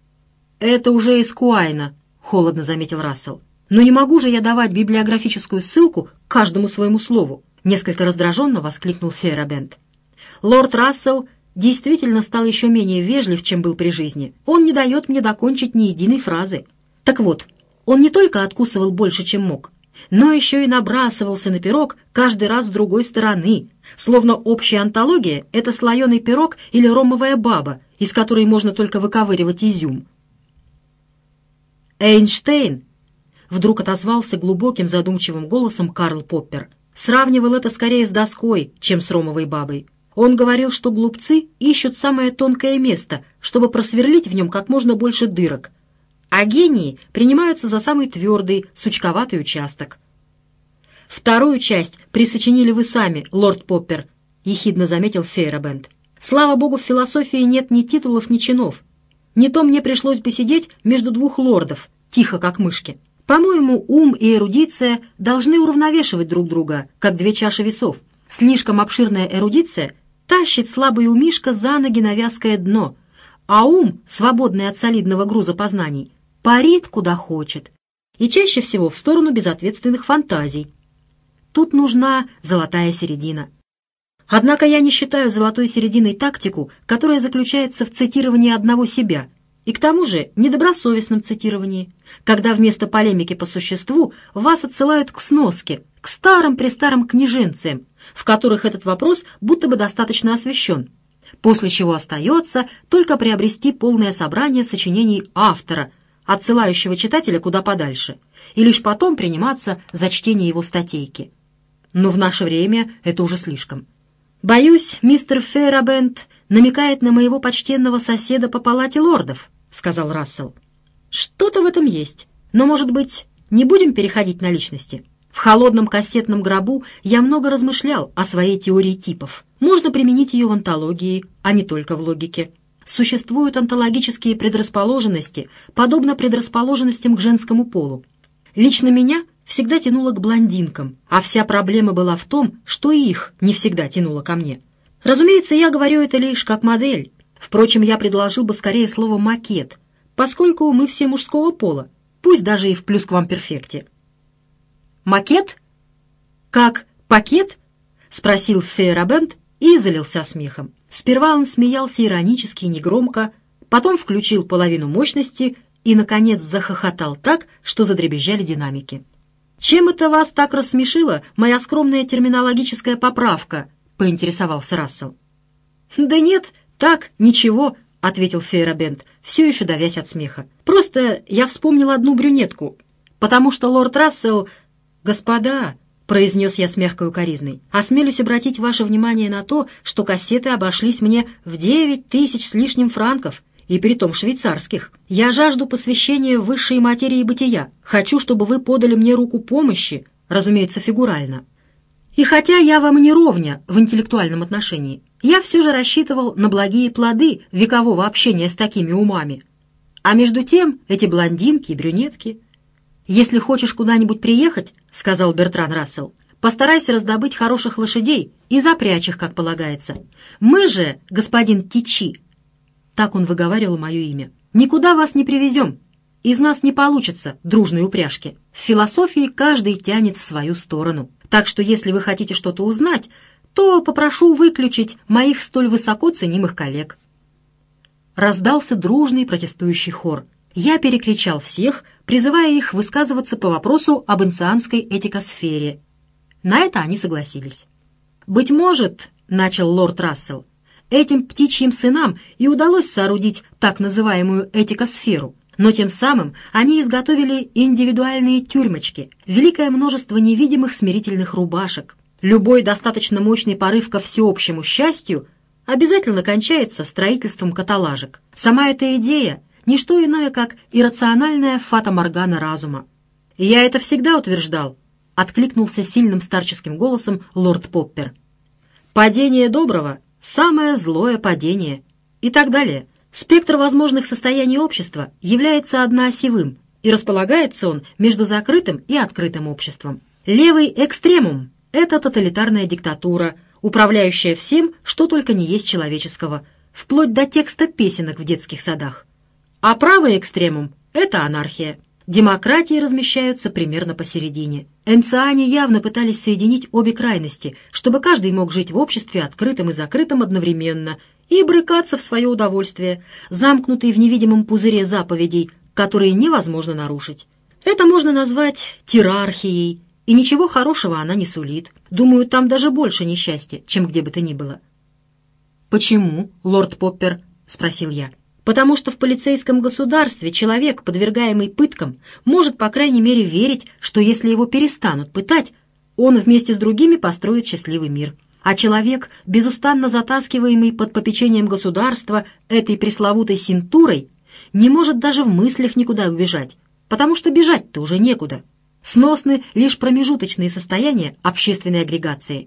«Это уже из Куайна», — холодно заметил Рассел. «Но не могу же я давать библиографическую ссылку к каждому своему слову», — несколько раздраженно воскликнул Фейерабенд. Лорд Рассел действительно стал еще менее вежлив, чем был при жизни. Он не дает мне докончить ни единой фразы. Так вот, он не только откусывал больше, чем мог, но еще и набрасывался на пирог каждый раз с другой стороны, словно общая антология — это слоеный пирог или ромовая баба, из которой можно только выковыривать изюм. «Эйнштейн», — вдруг отозвался глубоким задумчивым голосом Карл Поппер, сравнивал это скорее с доской, чем с ромовой бабой. Он говорил, что глупцы ищут самое тонкое место, чтобы просверлить в нем как можно больше дырок, а гении принимаются за самый твердый, сучковатый участок. «Вторую часть присочинили вы сами, лорд Поппер», — ехидно заметил Фейерабенд. «Слава богу, в философии нет ни титулов, ни чинов. Не то мне пришлось бы сидеть между двух лордов, тихо как мышки. По-моему, ум и эрудиция должны уравновешивать друг друга, как две чаши весов. Слишком обширная эрудиция тащит слабый умишко за ноги на вязкое дно, а ум, свободный от солидного груза познаний, парит куда хочет, и чаще всего в сторону безответственных фантазий. Тут нужна золотая середина. Однако я не считаю золотой серединой тактику, которая заключается в цитировании одного себя, и к тому же недобросовестном цитировании, когда вместо полемики по существу вас отсылают к сноске, к старым-престарым книженциям, в которых этот вопрос будто бы достаточно освещен, после чего остается только приобрести полное собрание сочинений автора, отсылающего читателя куда подальше, и лишь потом приниматься за чтение его статейки. Но в наше время это уже слишком. «Боюсь, мистер Фейерабенд намекает на моего почтенного соседа по палате лордов», — сказал Рассел. «Что-то в этом есть. Но, может быть, не будем переходить на личности? В холодном кассетном гробу я много размышлял о своей теории типов. Можно применить ее в онтологии, а не только в логике. Существуют онтологические предрасположенности, подобно предрасположенностям к женскому полу. Лично меня всегда тянуло к блондинкам, а вся проблема была в том, что и их не всегда тянуло ко мне. Разумеется, я говорю это лишь как модель. Впрочем, я предложил бы скорее слово «макет», поскольку мы все мужского пола, пусть даже и в плюсквамперфекте. «Макет? Как пакет?» — спросил Фейерабенд и залился смехом. Сперва он смеялся иронически и негромко, потом включил половину мощности и, наконец, захохотал так, что задребезжали динамики. «Чем это вас так рассмешила моя скромная терминологическая поправка?» — поинтересовался Рассел. «Да нет, так, ничего», — ответил Фейерабенд, все еще давясь от смеха. «Просто я вспомнил одну брюнетку, потому что лорд Рассел...» «Господа», — произнес я с мягкой укоризной, «осмелюсь обратить ваше внимание на то, что кассеты обошлись мне в девять тысяч с лишним франков, и притом швейцарских. Я жажду посвящения в высшие материи бытия. Хочу, чтобы вы подали мне руку помощи, разумеется, фигурально. И хотя я вам не ровня в интеллектуальном отношении, я все же рассчитывал на благие плоды векового общения с такими умами. А между тем эти блондинки и брюнетки... «Если хочешь куда-нибудь приехать, — сказал Бертран Рассел, — постарайся раздобыть хороших лошадей и запрячь их, как полагается. Мы же, господин Тичи, — так он выговаривал мое имя, — никуда вас не привезем. Из нас не получится дружной упряжки. В философии каждый тянет в свою сторону. Так что если вы хотите что-то узнать, то попрошу выключить моих столь высоко ценимых коллег». Раздался дружный протестующий хор. Я перекричал всех, призывая их высказываться по вопросу об инцианской этикосфере. На это они согласились. «Быть может, — начал лорд Рассел, — этим птичьим сынам и удалось соорудить так называемую этикосферу, но тем самым они изготовили индивидуальные тюрьмочки, великое множество невидимых смирительных рубашек. Любой достаточно мощный порыв ко всеобщему счастью обязательно кончается строительством каталажек. Сама эта идея — не что иное, как иррациональная фата-моргана разума. И я это всегда утверждал, — откликнулся сильным старческим голосом лорд Поппер. Падение доброго — самое злое падение. И так далее. Спектр возможных состояний общества является одноосевым, и располагается он между закрытым и открытым обществом. Левый экстремум — это тоталитарная диктатура, управляющая всем, что только не есть человеческого, вплоть до текста песенок в детских садах. А правый экстремум — это анархия. Демократии размещаются примерно посередине. Энциане явно пытались соединить обе крайности, чтобы каждый мог жить в обществе открытым и закрытым одновременно и брыкаться в свое удовольствие, замкнутый в невидимом пузыре заповедей, которые невозможно нарушить. Это можно назвать тирархией, и ничего хорошего она не сулит. Думаю, там даже больше несчастья, чем где бы то ни было. «Почему, лорд Поппер?» — спросил я. «Потому что в полицейском государстве человек, подвергаемый пыткам, может, по крайней мере, верить, что если его перестанут пытать, он вместе с другими построит счастливый мир. А человек, безустанно затаскиваемый под попечением государства этой пресловутой синтурой, не может даже в мыслях никуда убежать, потому что бежать-то уже некуда. Сносны лишь промежуточные состояния общественной агрегации».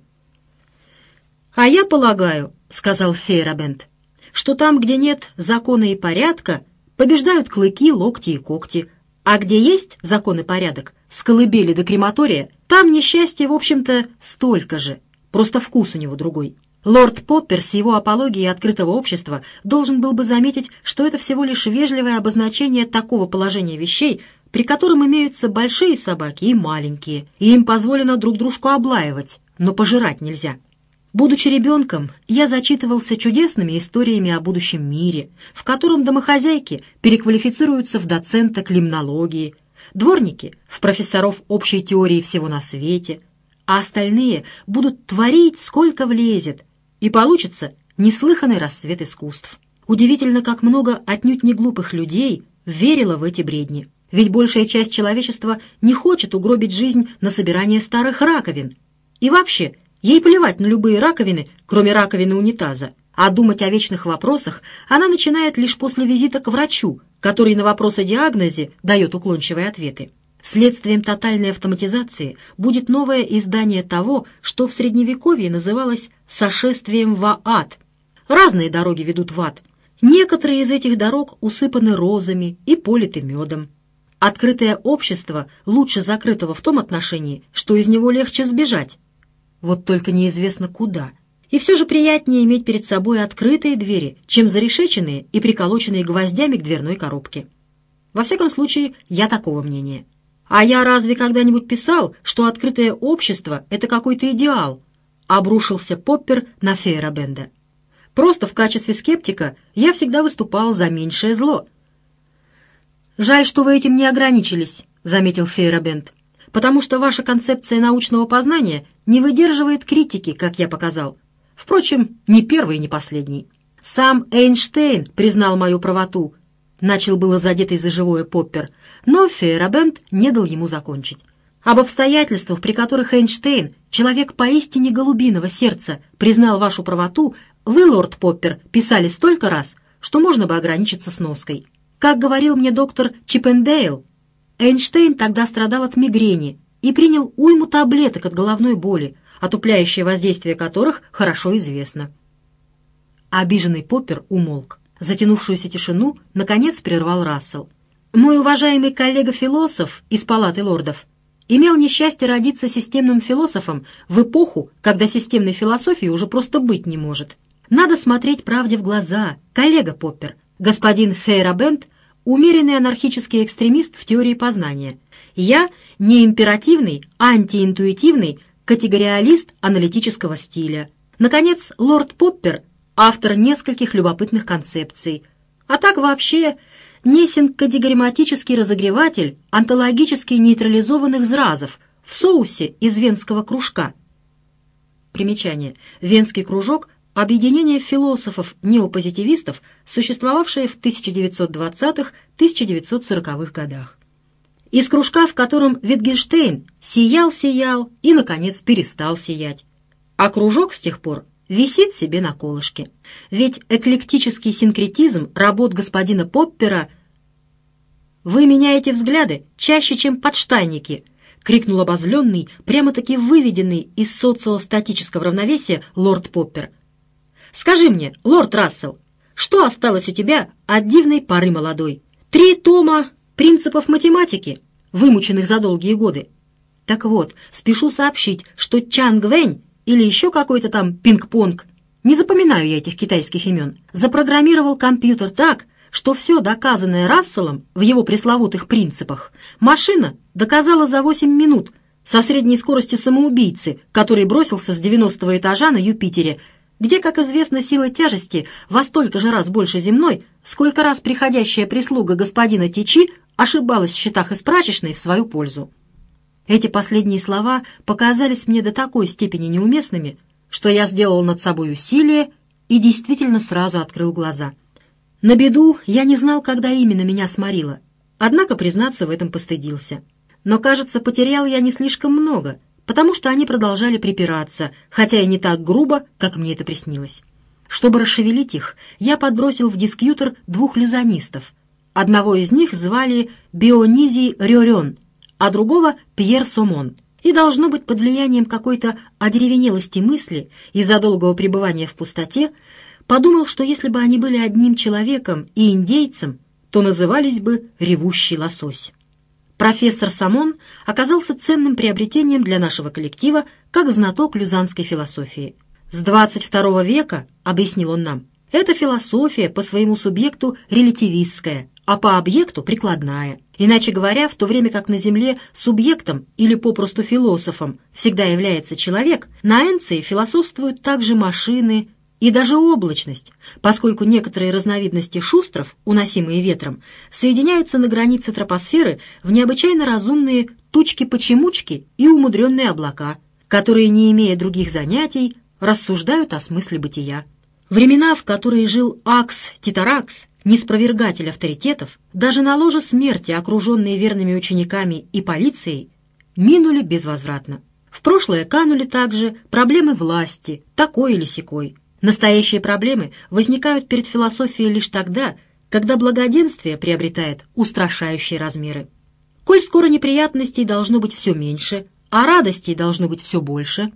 «А я полагаю, — сказал Фейерабенд, — что там, где нет закона и порядка, побеждают клыки, локти и когти, а где есть закон и порядок, с колыбели до крематория, там несчастье, в общем-то, столько же, просто вкус у него другой». Лорд Поппер с его апологией открытого общества должен был бы заметить, что это всего лишь вежливое обозначение такого положения вещей, при котором имеются большие собаки и маленькие, и им позволено друг дружку облаивать, но пожирать нельзя. Будучи ребенком, я зачитывался чудесными историями о будущем мире, в котором домохозяйки переквалифицируются в доцента климнологии, дворники — в профессоров общей теории всего на свете, а остальные будут творить сколько влезет, и получится неслыханный расцвет искусств. Удивительно, как много отнюдь не глупых людей верило в эти бредни. Ведь большая часть человечества не хочет угробить жизнь на собирание старых раковин. И вообще, ей плевать на любые раковины, кроме раковины унитаза. А думать о вечных вопросах она начинает лишь после визита к врачу, который на вопрос о диагнозе дает уклончивые ответы. Следствием тотальной автоматизации будет новое издание того, что в Средневековье называлось «сошествием в ад». Разные дороги ведут в ад. Некоторые из этих дорог усыпаны розами и политы медом. Открытое общество лучше закрытого в том отношении, что из него легче сбежать. Вот только неизвестно куда. И все же приятнее иметь перед собой открытые двери, чем зарешеченные и приколоченные гвоздями к дверной коробке. Во всяком случае, я такого мнения. А я разве когда-нибудь писал, что открытое общество — это какой-то идеал? Обрушился Поппер на Фейерабенда. Просто в качестве скептика я всегда выступал за меньшее зло. «Жаль, что вы этим не ограничились», — заметил Фейерабенд, «потому что ваша концепция научного познания не выдерживает критики, как я показал. Впрочем, не первый и не последний. Сам Эйнштейн признал мою правоту», — начал было задетый за живое Поппер, но Фейерабенд не дал ему закончить. «Об обстоятельствах, при которых Эйнштейн, человек поистине голубиного сердца, признал вашу правоту, вы, лорд Поппер, писали столько раз, что можно бы ограничиться сноской. Как говорил мне доктор Чиппендейл, Эйнштейн тогда страдал от мигрени и принял уйму таблеток от головной боли, отупляющее воздействие которых хорошо известно». Обиженный Поппер умолк. Затянувшуюся тишину наконец прервал Рассел. «Мой уважаемый коллега-философ из Палаты лордов имел несчастье родиться системным философом в эпоху, когда системной философии уже просто быть не может. Надо смотреть правде в глаза, коллега Поппер. Господин Фейерабенд — умеренный анархический экстремист в теории познания. Я — не императивный, антиинтуитивный категориалист аналитического стиля. Наконец, лорд Поппер — автор нескольких любопытных концепций. А так вообще несинкодиграмматический разогреватель онтологически нейтрализованных зразов в соусе из венского кружка». Примечание. Венский кружок — объединение философов-неопозитивистов, существовавшее в тысяча девятьсот двадцатых — тысяча девятьсот сороковых годах. Из кружка, в котором Витгенштейн сиял-сиял и, наконец, перестал сиять. А кружок с тех пор висит себе на колышке. Ведь эклектический синкретизм работ господина Поппера... «Вы меняете взгляды чаще, чем подштанники», — крикнул обозленный, прямо-таки выведенный из социостатического равновесия лорд Поппер. «Скажи мне, лорд Рассел, что осталось у тебя от дивной поры молодой? Три тома принципов математики, вымученных за долгие годы. Так вот, спешу сообщить, что Чанг Вэнь или еще какой-то там пинг-понг, не запоминаю я этих китайских имен, запрограммировал компьютер так, что все доказанное Расселом в его пресловутых принципах машина доказала за восемь минут со средней скоростью самоубийцы, который бросился с девяностого этажа на Юпитере, где, как известно, сила тяжести во столько же раз больше земной, сколько раз приходящая прислуга господина Тичи ошибалась в счетах из прачечной в свою пользу. Эти последние слова показались мне до такой степени неуместными, что я сделал над собой усилие и действительно сразу открыл глаза. На беду я не знал, когда именно меня сморило, однако, признаться, в этом постыдился. Но, кажется, потерял я не слишком много, потому что они продолжали припираться, хотя и не так грубо, как мне это приснилось. Чтобы расшевелить их, я подбросил в дискьютор двух люзонистов. Одного из них звали Бионизий Рёрён, а другого — Пьер Сомон. И, должно быть, под влиянием какой-то одеревенелости мысли из-за долгого пребывания в пустоте, подумал, что если бы они были одним человеком и индейцем, то назывались бы «ревущий лосось». Профессор Сомон оказался ценным приобретением для нашего коллектива как знаток люзанской философии. С двадцать второго века, объяснил он нам, эта философия по своему субъекту релятивистская, а по объекту прикладная. Иначе говоря, в то время как на Земле субъектом или попросту философом всегда является человек, на Энции философствуют также машины и даже облачность, поскольку некоторые разновидности шустров, уносимые ветром, соединяются на границе тропосферы в необычайно разумные тучки-почемучки и умудренные облака, которые, не имея других занятий, рассуждают о смысле бытия. Времена, в которые жил Акс Титаракс, неспровергатель авторитетов, даже на ложе смерти, окруженные верными учениками и полицией, минули безвозвратно. В прошлое канули также проблемы власти, такой или сякой. Настоящие проблемы возникают перед философией лишь тогда, когда благоденствие приобретает устрашающие размеры. Коль скоро неприятностей должно быть все меньше, а радостей должно быть все больше,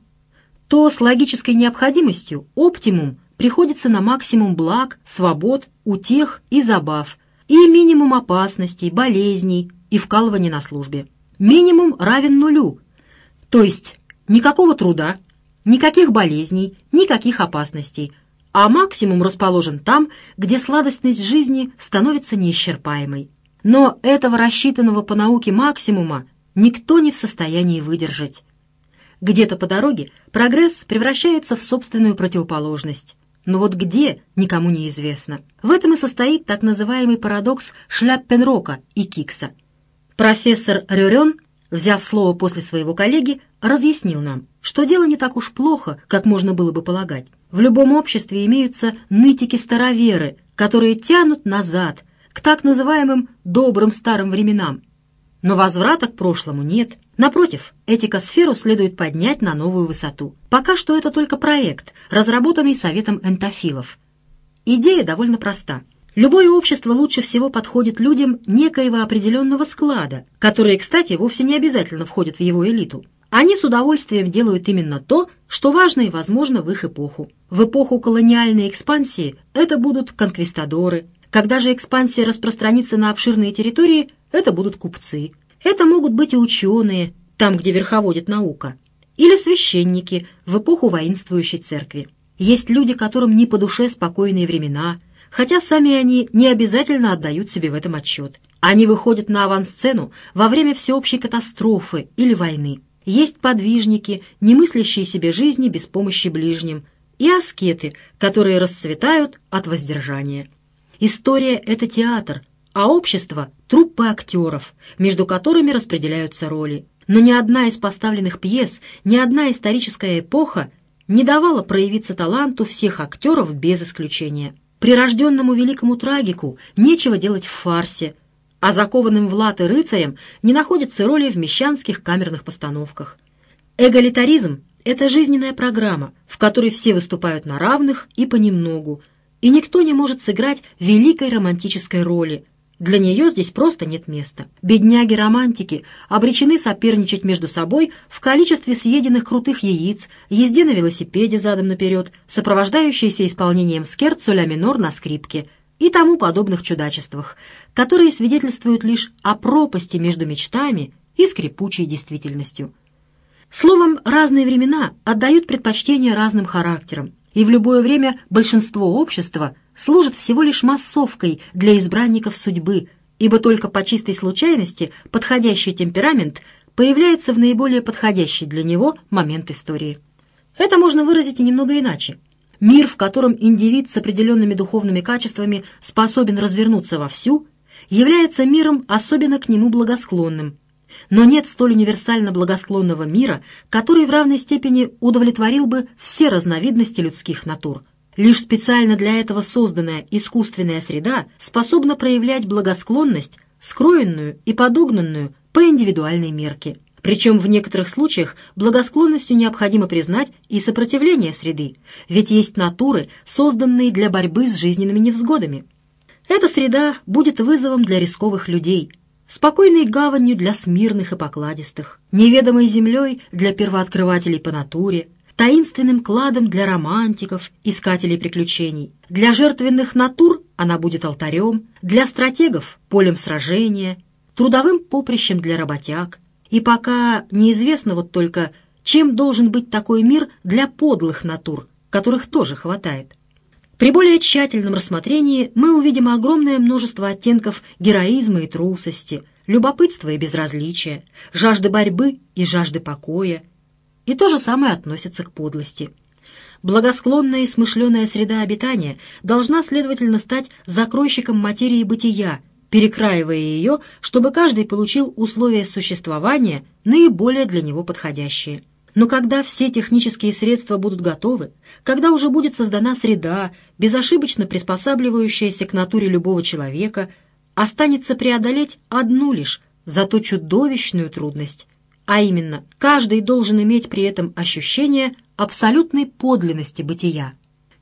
то с логической необходимостью оптимум приходится на максимум благ, свобод, утех и забав, и минимум опасностей, болезней и вкалывания на службе. Минимум равен нулю, то есть никакого труда, никаких болезней, никаких опасностей, а максимум расположен там, где сладостность жизни становится неисчерпаемой. Но этого рассчитанного по науке максимума никто не в состоянии выдержать. Где-то по дороге прогресс превращается в собственную противоположность. Но вот где, никому не известно. В этом и состоит так называемый парадокс Шляппенрока и Кикса. Профессор Рёрен, взяв слово после своего коллеги, разъяснил нам, что дело не так уж плохо, как можно было бы полагать. В любом обществе имеются нытики-староверы, которые тянут назад, к так называемым «добрым старым временам». Но возврата к прошлому нет. Напротив, этикосферу следует поднять на новую высоту. Пока что это только проект, разработанный Советом энтофилов. Идея довольно проста. Любое общество лучше всего подходит людям некоего определенного склада, которые, кстати, вовсе не обязательно входят в его элиту. Они с удовольствием делают именно то, что важно и возможно в их эпоху. В эпоху колониальной экспансии это будут конквистадоры. Когда же экспансия распространится на обширные территории, это будут купцы. Это могут быть и ученые, там, где верховодит наука, или священники в эпоху воинствующей церкви. Есть люди, которым не по душе спокойные времена, хотя сами они не обязательно отдают себе в этом отчет. Они выходят на авансцену во время всеобщей катастрофы или войны. Есть подвижники, не мыслящие себе жизни без помощи ближним, и аскеты, которые расцветают от воздержания. История — это театр, а общество — труппы актеров, между которыми распределяются роли. Но ни одна из поставленных пьес, ни одна историческая эпоха не давала проявиться таланту всех актеров без исключения. Прирожденному великому трагику нечего делать в фарсе, а закованным в латы рыцарям не находится роли в мещанских камерных постановках. Эгалитаризм — это жизненная программа, в которой все выступают на равных и понемногу, и никто не может сыграть великой романтической роли. Для нее здесь просто нет места. Бедняги-романтики обречены соперничать между собой в количестве съеденных крутых яиц, езде на велосипеде задом наперед, сопровождающейся исполнением скерцо ля минор на скрипке и тому подобных чудачествах, которые свидетельствуют лишь о пропасти между мечтами и скрипучей действительностью. Словом, разные времена отдают предпочтение разным характерам, и в любое время большинство общества служит всего лишь массовкой для избранников судьбы, ибо только по чистой случайности подходящий темперамент появляется в наиболее подходящий для него момент истории. Это можно выразить и немного иначе. Мир, в котором индивид с определенными духовными качествами способен развернуться вовсю, является миром особенно к нему благосклонным. Но нет столь универсально благосклонного мира, который в равной степени удовлетворил бы все разновидности людских натур. Лишь специально для этого созданная искусственная среда способна проявлять благосклонность, скроенную и подогнанную по индивидуальной мерке. Причем в некоторых случаях благосклонностью необходимо признать и сопротивление среды, ведь есть натуры, созданные для борьбы с жизненными невзгодами. Эта среда будет вызовом для рисковых людей, спокойной гаванью для смирных и покладистых, неведомой землей для первооткрывателей по натуре, таинственным кладом для романтиков, искателей приключений. Для жертвенных натур она будет алтарем, для стратегов — полем сражения, трудовым поприщем для работяг. И пока неизвестно вот только, чем должен быть такой мир для подлых натур, которых тоже хватает. При более тщательном рассмотрении мы увидим огромное множество оттенков героизма и трусости, любопытства и безразличия, жажды борьбы и жажды покоя. И то же самое относится к подлости. Благосклонная и смышленая среда обитания должна, следовательно, стать закройщиком материи бытия, перекраивая ее, чтобы каждый получил условия существования, наиболее для него подходящие. Но когда все технические средства будут готовы, когда уже будет создана среда, безошибочно приспосабливающаяся к натуре любого человека, останется преодолеть одну лишь, зато чудовищную трудность, а именно, каждый должен иметь при этом ощущение абсолютной подлинности бытия.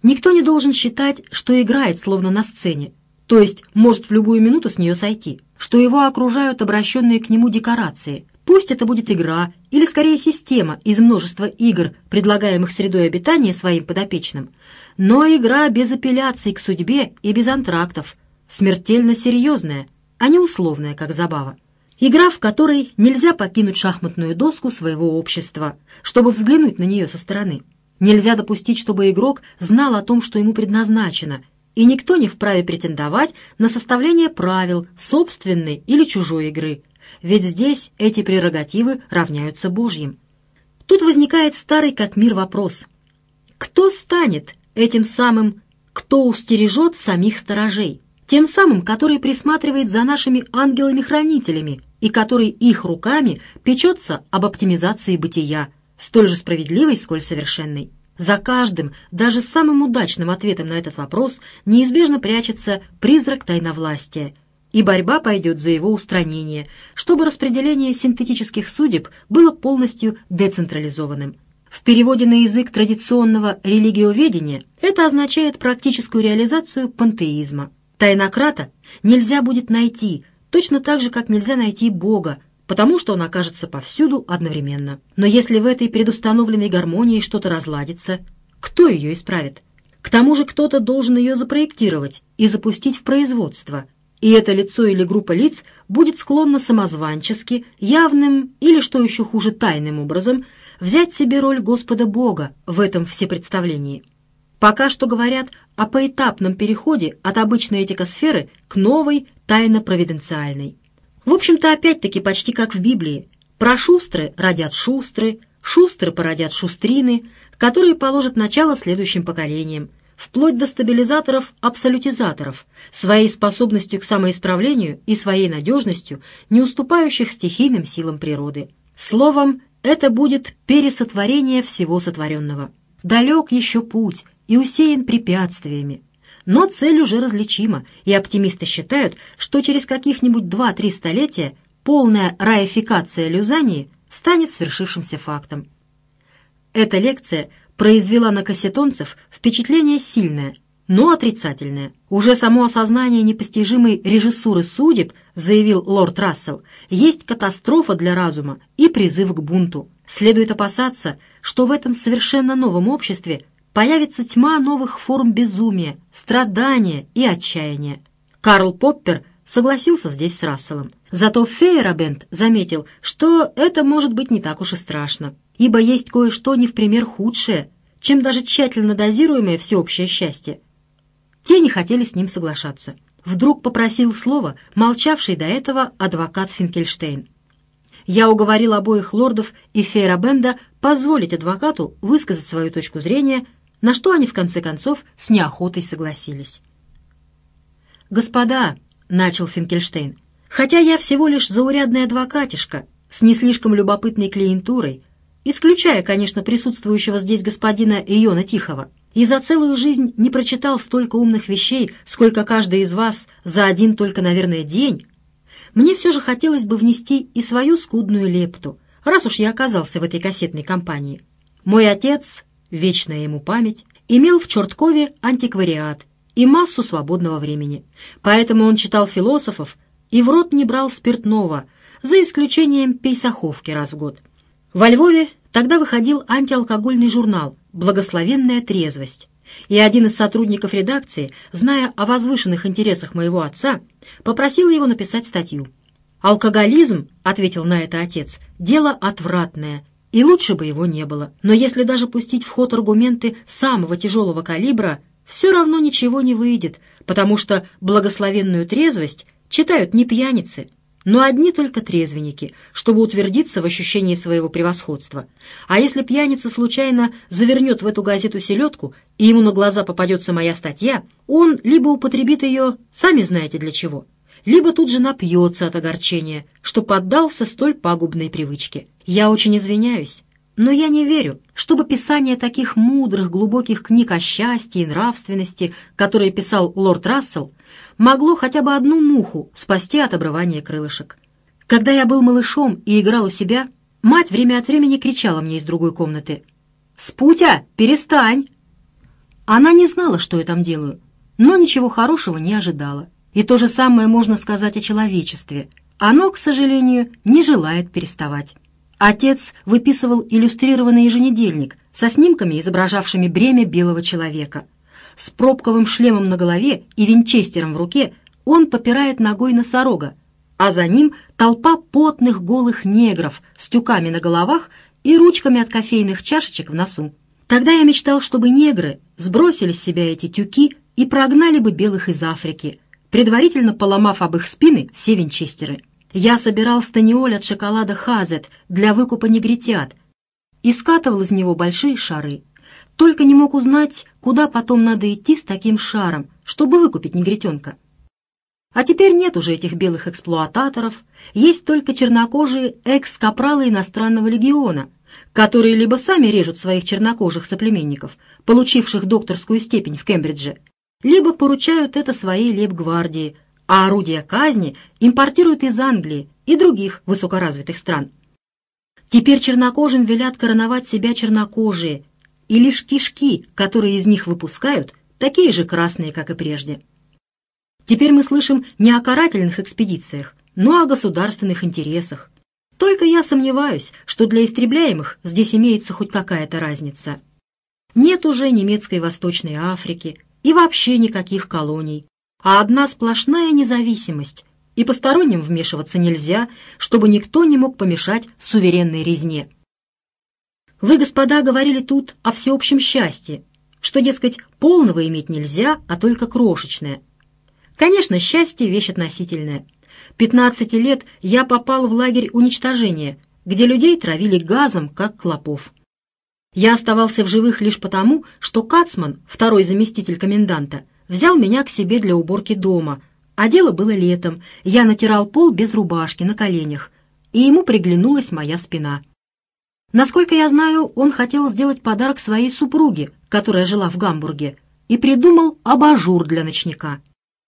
Никто не должен считать, что играет словно на сцене, то есть может в любую минуту с нее сойти, что его окружают обращенные к нему декорации. Пусть это будет игра, или скорее система из множества игр, предлагаемых средой обитания своим подопечным, но игра без апелляций к судьбе и без антрактов, смертельно серьезная, а не условная, как забава. Игра, в которой нельзя покинуть шахматную доску своего общества, чтобы взглянуть на нее со стороны. Нельзя допустить, чтобы игрок знал о том, что ему предназначено, и никто не вправе претендовать на составление правил собственной или чужой игры, ведь здесь эти прерогативы равняются Божьим. Тут возникает старый как мир вопрос. Кто станет этим самым, кто устережет самих сторожей? Тем самым, который присматривает за нашими ангелами-хранителями и который их руками печется об оптимизации бытия, столь же справедливой, сколь совершенной. За каждым, даже самым удачным ответом на этот вопрос неизбежно прячется призрак тайновластия, и борьба пойдет за его устранение, чтобы распределение синтетических судеб было полностью децентрализованным. В переводе на язык традиционного религиоведения это означает практическую реализацию пантеизма. Тайнократа нельзя будет найти, точно так же, как нельзя найти Бога, потому что он окажется повсюду одновременно. Но если в этой предустановленной гармонии что-то разладится, кто ее исправит? К тому же кто-то должен ее запроектировать и запустить в производство, и это лицо или группа лиц будет склонна самозванчески, явным или, что еще хуже, тайным образом взять себе роль Господа Бога в этом всепредставлении. Пока что говорят о поэтапном переходе от обычной этикосферы к новой тайно-провиденциальной. В общем-то, опять-таки, почти как в Библии. Прошустры родят шустры, шустры породят шустрины, которые положат начало следующим поколениям, вплоть до стабилизаторов-абсолютизаторов, своей способностью к самоисправлению и своей надежностью, не уступающих стихийным силам природы. Словом, это будет пересотворение всего сотворенного. Далек еще путь и усеян препятствиями. Но цель уже различима, и оптимисты считают, что через каких-нибудь два-три столетия полная раификация Люзании станет свершившимся фактом. Эта лекция произвела на кассетонцев впечатление сильное, но отрицательное. Уже само осознание непостижимой режиссуры судеб, заявил лорд Рассел, есть катастрофа для разума и призыв к бунту. Следует опасаться, что в этом совершенно новом обществе появится тьма новых форм безумия, страдания и отчаяния. Карл Поппер согласился здесь с Расселом. Зато Фейерабенд заметил, что это может быть не так уж и страшно, ибо есть кое-что не в пример худшее, чем даже тщательно дозируемое всеобщее счастье. Те не хотели с ним соглашаться. Вдруг попросил слова молчавший до этого адвокат Финкельштейн. Я уговорил обоих лордов и Фейерабенда позволить адвокату высказать свою точку зрения, на что они в конце концов с неохотой согласились. «Господа», — начал Финкельштейн, — «хотя я всего лишь заурядный адвокатишка с не слишком любопытной клиентурой, исключая, конечно, присутствующего здесь господина Иона Тихого, и за целую жизнь не прочитал столько умных вещей, сколько каждый из вас за один только, наверное, день, мне все же хотелось бы внести и свою скудную лепту, раз уж я оказался в этой кассетной компании. Мой отец, вечная ему память, имел в Чорткове антиквариат и массу свободного времени, поэтому он читал философов и в рот не брал спиртного, за исключением пейсаховки раз в год. Во Львове тогда выходил антиалкогольный журнал «Благословенная трезвость», и один из сотрудников редакции, зная о возвышенных интересах моего отца, попросил его написать статью. «Алкоголизм, — ответил на это отец, — дело отвратное, и лучше бы его не было. Но если даже пустить в ход аргументы самого тяжелого калибра, все равно ничего не выйдет, потому что благословенную трезвость читают не пьяницы, но одни только трезвенники, чтобы утвердиться в ощущении своего превосходства. А если пьяница случайно завернет в эту газету селедку, и ему на глаза попадется моя статья, он либо употребит ее, сами знаете для чего, либо тут же напьется от огорчения, что поддался столь пагубной привычке. Я очень извиняюсь, но я не верю, чтобы писание таких мудрых, глубоких книг о счастье и нравственности, которые писал лорд Рассел, могло хотя бы одну муху спасти от обрывания крылышек. Когда я был малышом и играл у себя, мать время от времени кричала мне из другой комнаты: «Спутя, перестань!» Она не знала, что я там делаю, но ничего хорошего не ожидала. И то же самое можно сказать о человечестве. Оно, к сожалению, не желает переставать. Отец выписывал иллюстрированный еженедельник со снимками, изображавшими бремя белого человека. С пробковым шлемом на голове и винчестером в руке он попирает ногой носорога, а за ним толпа потных голых негров с тюками на головах и ручками от кофейных чашечек в носу. Тогда я мечтал, чтобы негры сбросили с себя эти тюки и прогнали бы белых из Африки, предварительно поломав об их спины все винчестеры. Я собирал станиоль от шоколада «Хазет» для выкупа негритят и скатывал из него большие шары. Только не мог узнать, куда потом надо идти с таким шаром, чтобы выкупить негритенка. А теперь нет уже этих белых эксплуататоров, есть только чернокожие экс-капралы иностранного легиона, которые либо сами режут своих чернокожих соплеменников, получивших докторскую степень в Кембридже, либо поручают это своей лейб-гвардии, а орудия казни импортируют из Англии и других высокоразвитых стран. Теперь чернокожим велят короновать себя чернокожие, и лишь кишки, которые из них выпускают, такие же красные, как и прежде. Теперь мы слышим не о карательных экспедициях, но о государственных интересах. Только я сомневаюсь, что для истребляемых здесь имеется хоть какая-то разница. Нет уже немецкой Восточной Африки и вообще никаких колоний, а одна сплошная независимость, и посторонним вмешиваться нельзя, чтобы никто не мог помешать суверенной резне. Вы, господа, говорили тут о всеобщем счастье, что, дескать, полного иметь нельзя, а только крошечное. Конечно, счастье — вещь относительная. Пятнадцати лет я попал в лагерь уничтожения, где людей травили газом, как клопов. Я оставался в живых лишь потому, что Кацман, второй заместитель коменданта, взял меня к себе для уборки дома, а дело было летом, я натирал пол без рубашки, на коленях, и ему приглянулась моя спина. Насколько я знаю, он хотел сделать подарок своей супруге, которая жила в Гамбурге, и придумал абажур для ночника.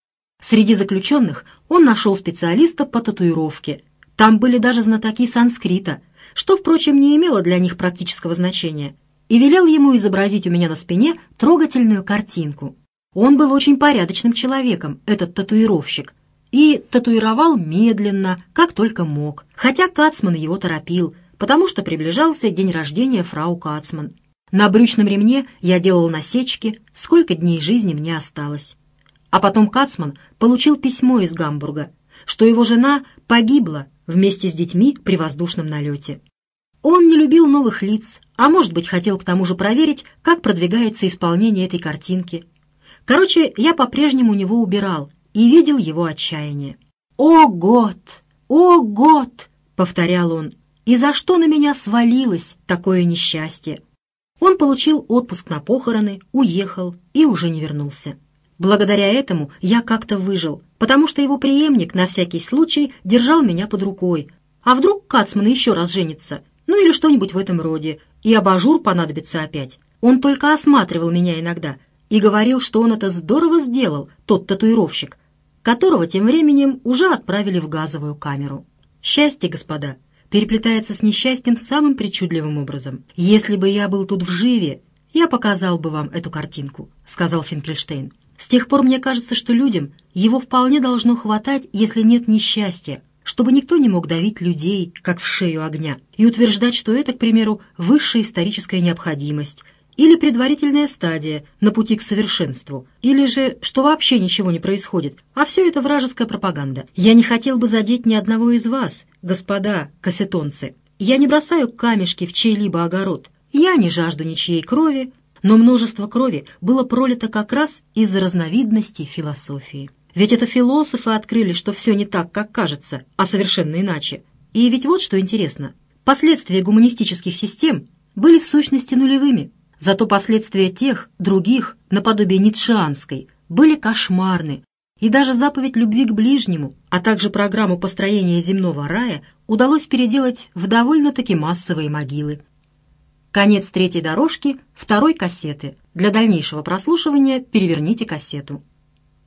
Среди заключенных он нашел специалиста по татуировке. Там были даже знатоки санскрита, что, впрочем, не имело для них практического значения, и велел ему изобразить у меня на спине трогательную картинку. Он был очень порядочным человеком, этот татуировщик, и татуировал медленно, как только мог, хотя Кацман его торопил, потому что приближался день рождения фрау Кацман. На брючном ремне я делал насечки, сколько дней жизни мне осталось. А потом Кацман получил письмо из Гамбурга, что его жена погибла вместе с детьми при воздушном налете. Он не любил новых лиц, а может быть, хотел к тому же проверить, как продвигается исполнение этой картинки. Короче, я по-прежнему у него убирал и видел его отчаяние. «О, год! О, год!» — повторял он. «И за что на меня свалилось такое несчастье?» Он получил отпуск на похороны, уехал и уже не вернулся. Благодаря этому я как-то выжил, потому что его преемник на всякий случай держал меня под рукой. А вдруг Кацман еще раз женится? Ну или что-нибудь в этом роде, и абажур понадобится опять. Он только осматривал меня иногда и говорил, что он это здорово сделал, тот татуировщик, которого тем временем уже отправили в газовую камеру. Счастье, господа, переплетается с несчастьем самым причудливым образом. Если бы я был тут вживе, я показал бы вам эту картинку, сказал Финкельштейн. С тех пор мне кажется, что людям его вполне должно хватать, если нет несчастья, чтобы никто не мог давить людей, как в шею огня, и утверждать, что это, к примеру, высшая историческая необходимость или предварительная стадия на пути к совершенству, или же, что вообще ничего не происходит, а все это вражеская пропаганда. Я не хотел бы задеть ни одного из вас, господа кассетонцы. Я не бросаю камешки в чей-либо огород. Я не жажду ничьей крови, но множество крови было пролито как раз из-за разновидностей философии. Ведь это философы открыли, что все не так, как кажется, а совершенно иначе. И ведь вот что интересно. Последствия гуманистических систем были в сущности нулевыми. Зато последствия тех, других, наподобие ницшеанской, были кошмарны. И даже заповедь любви к ближнему, а также программу построения земного рая удалось переделать в довольно-таки массовые могилы. Конец третьей дорожки второй кассеты. Для дальнейшего прослушивания переверните кассету.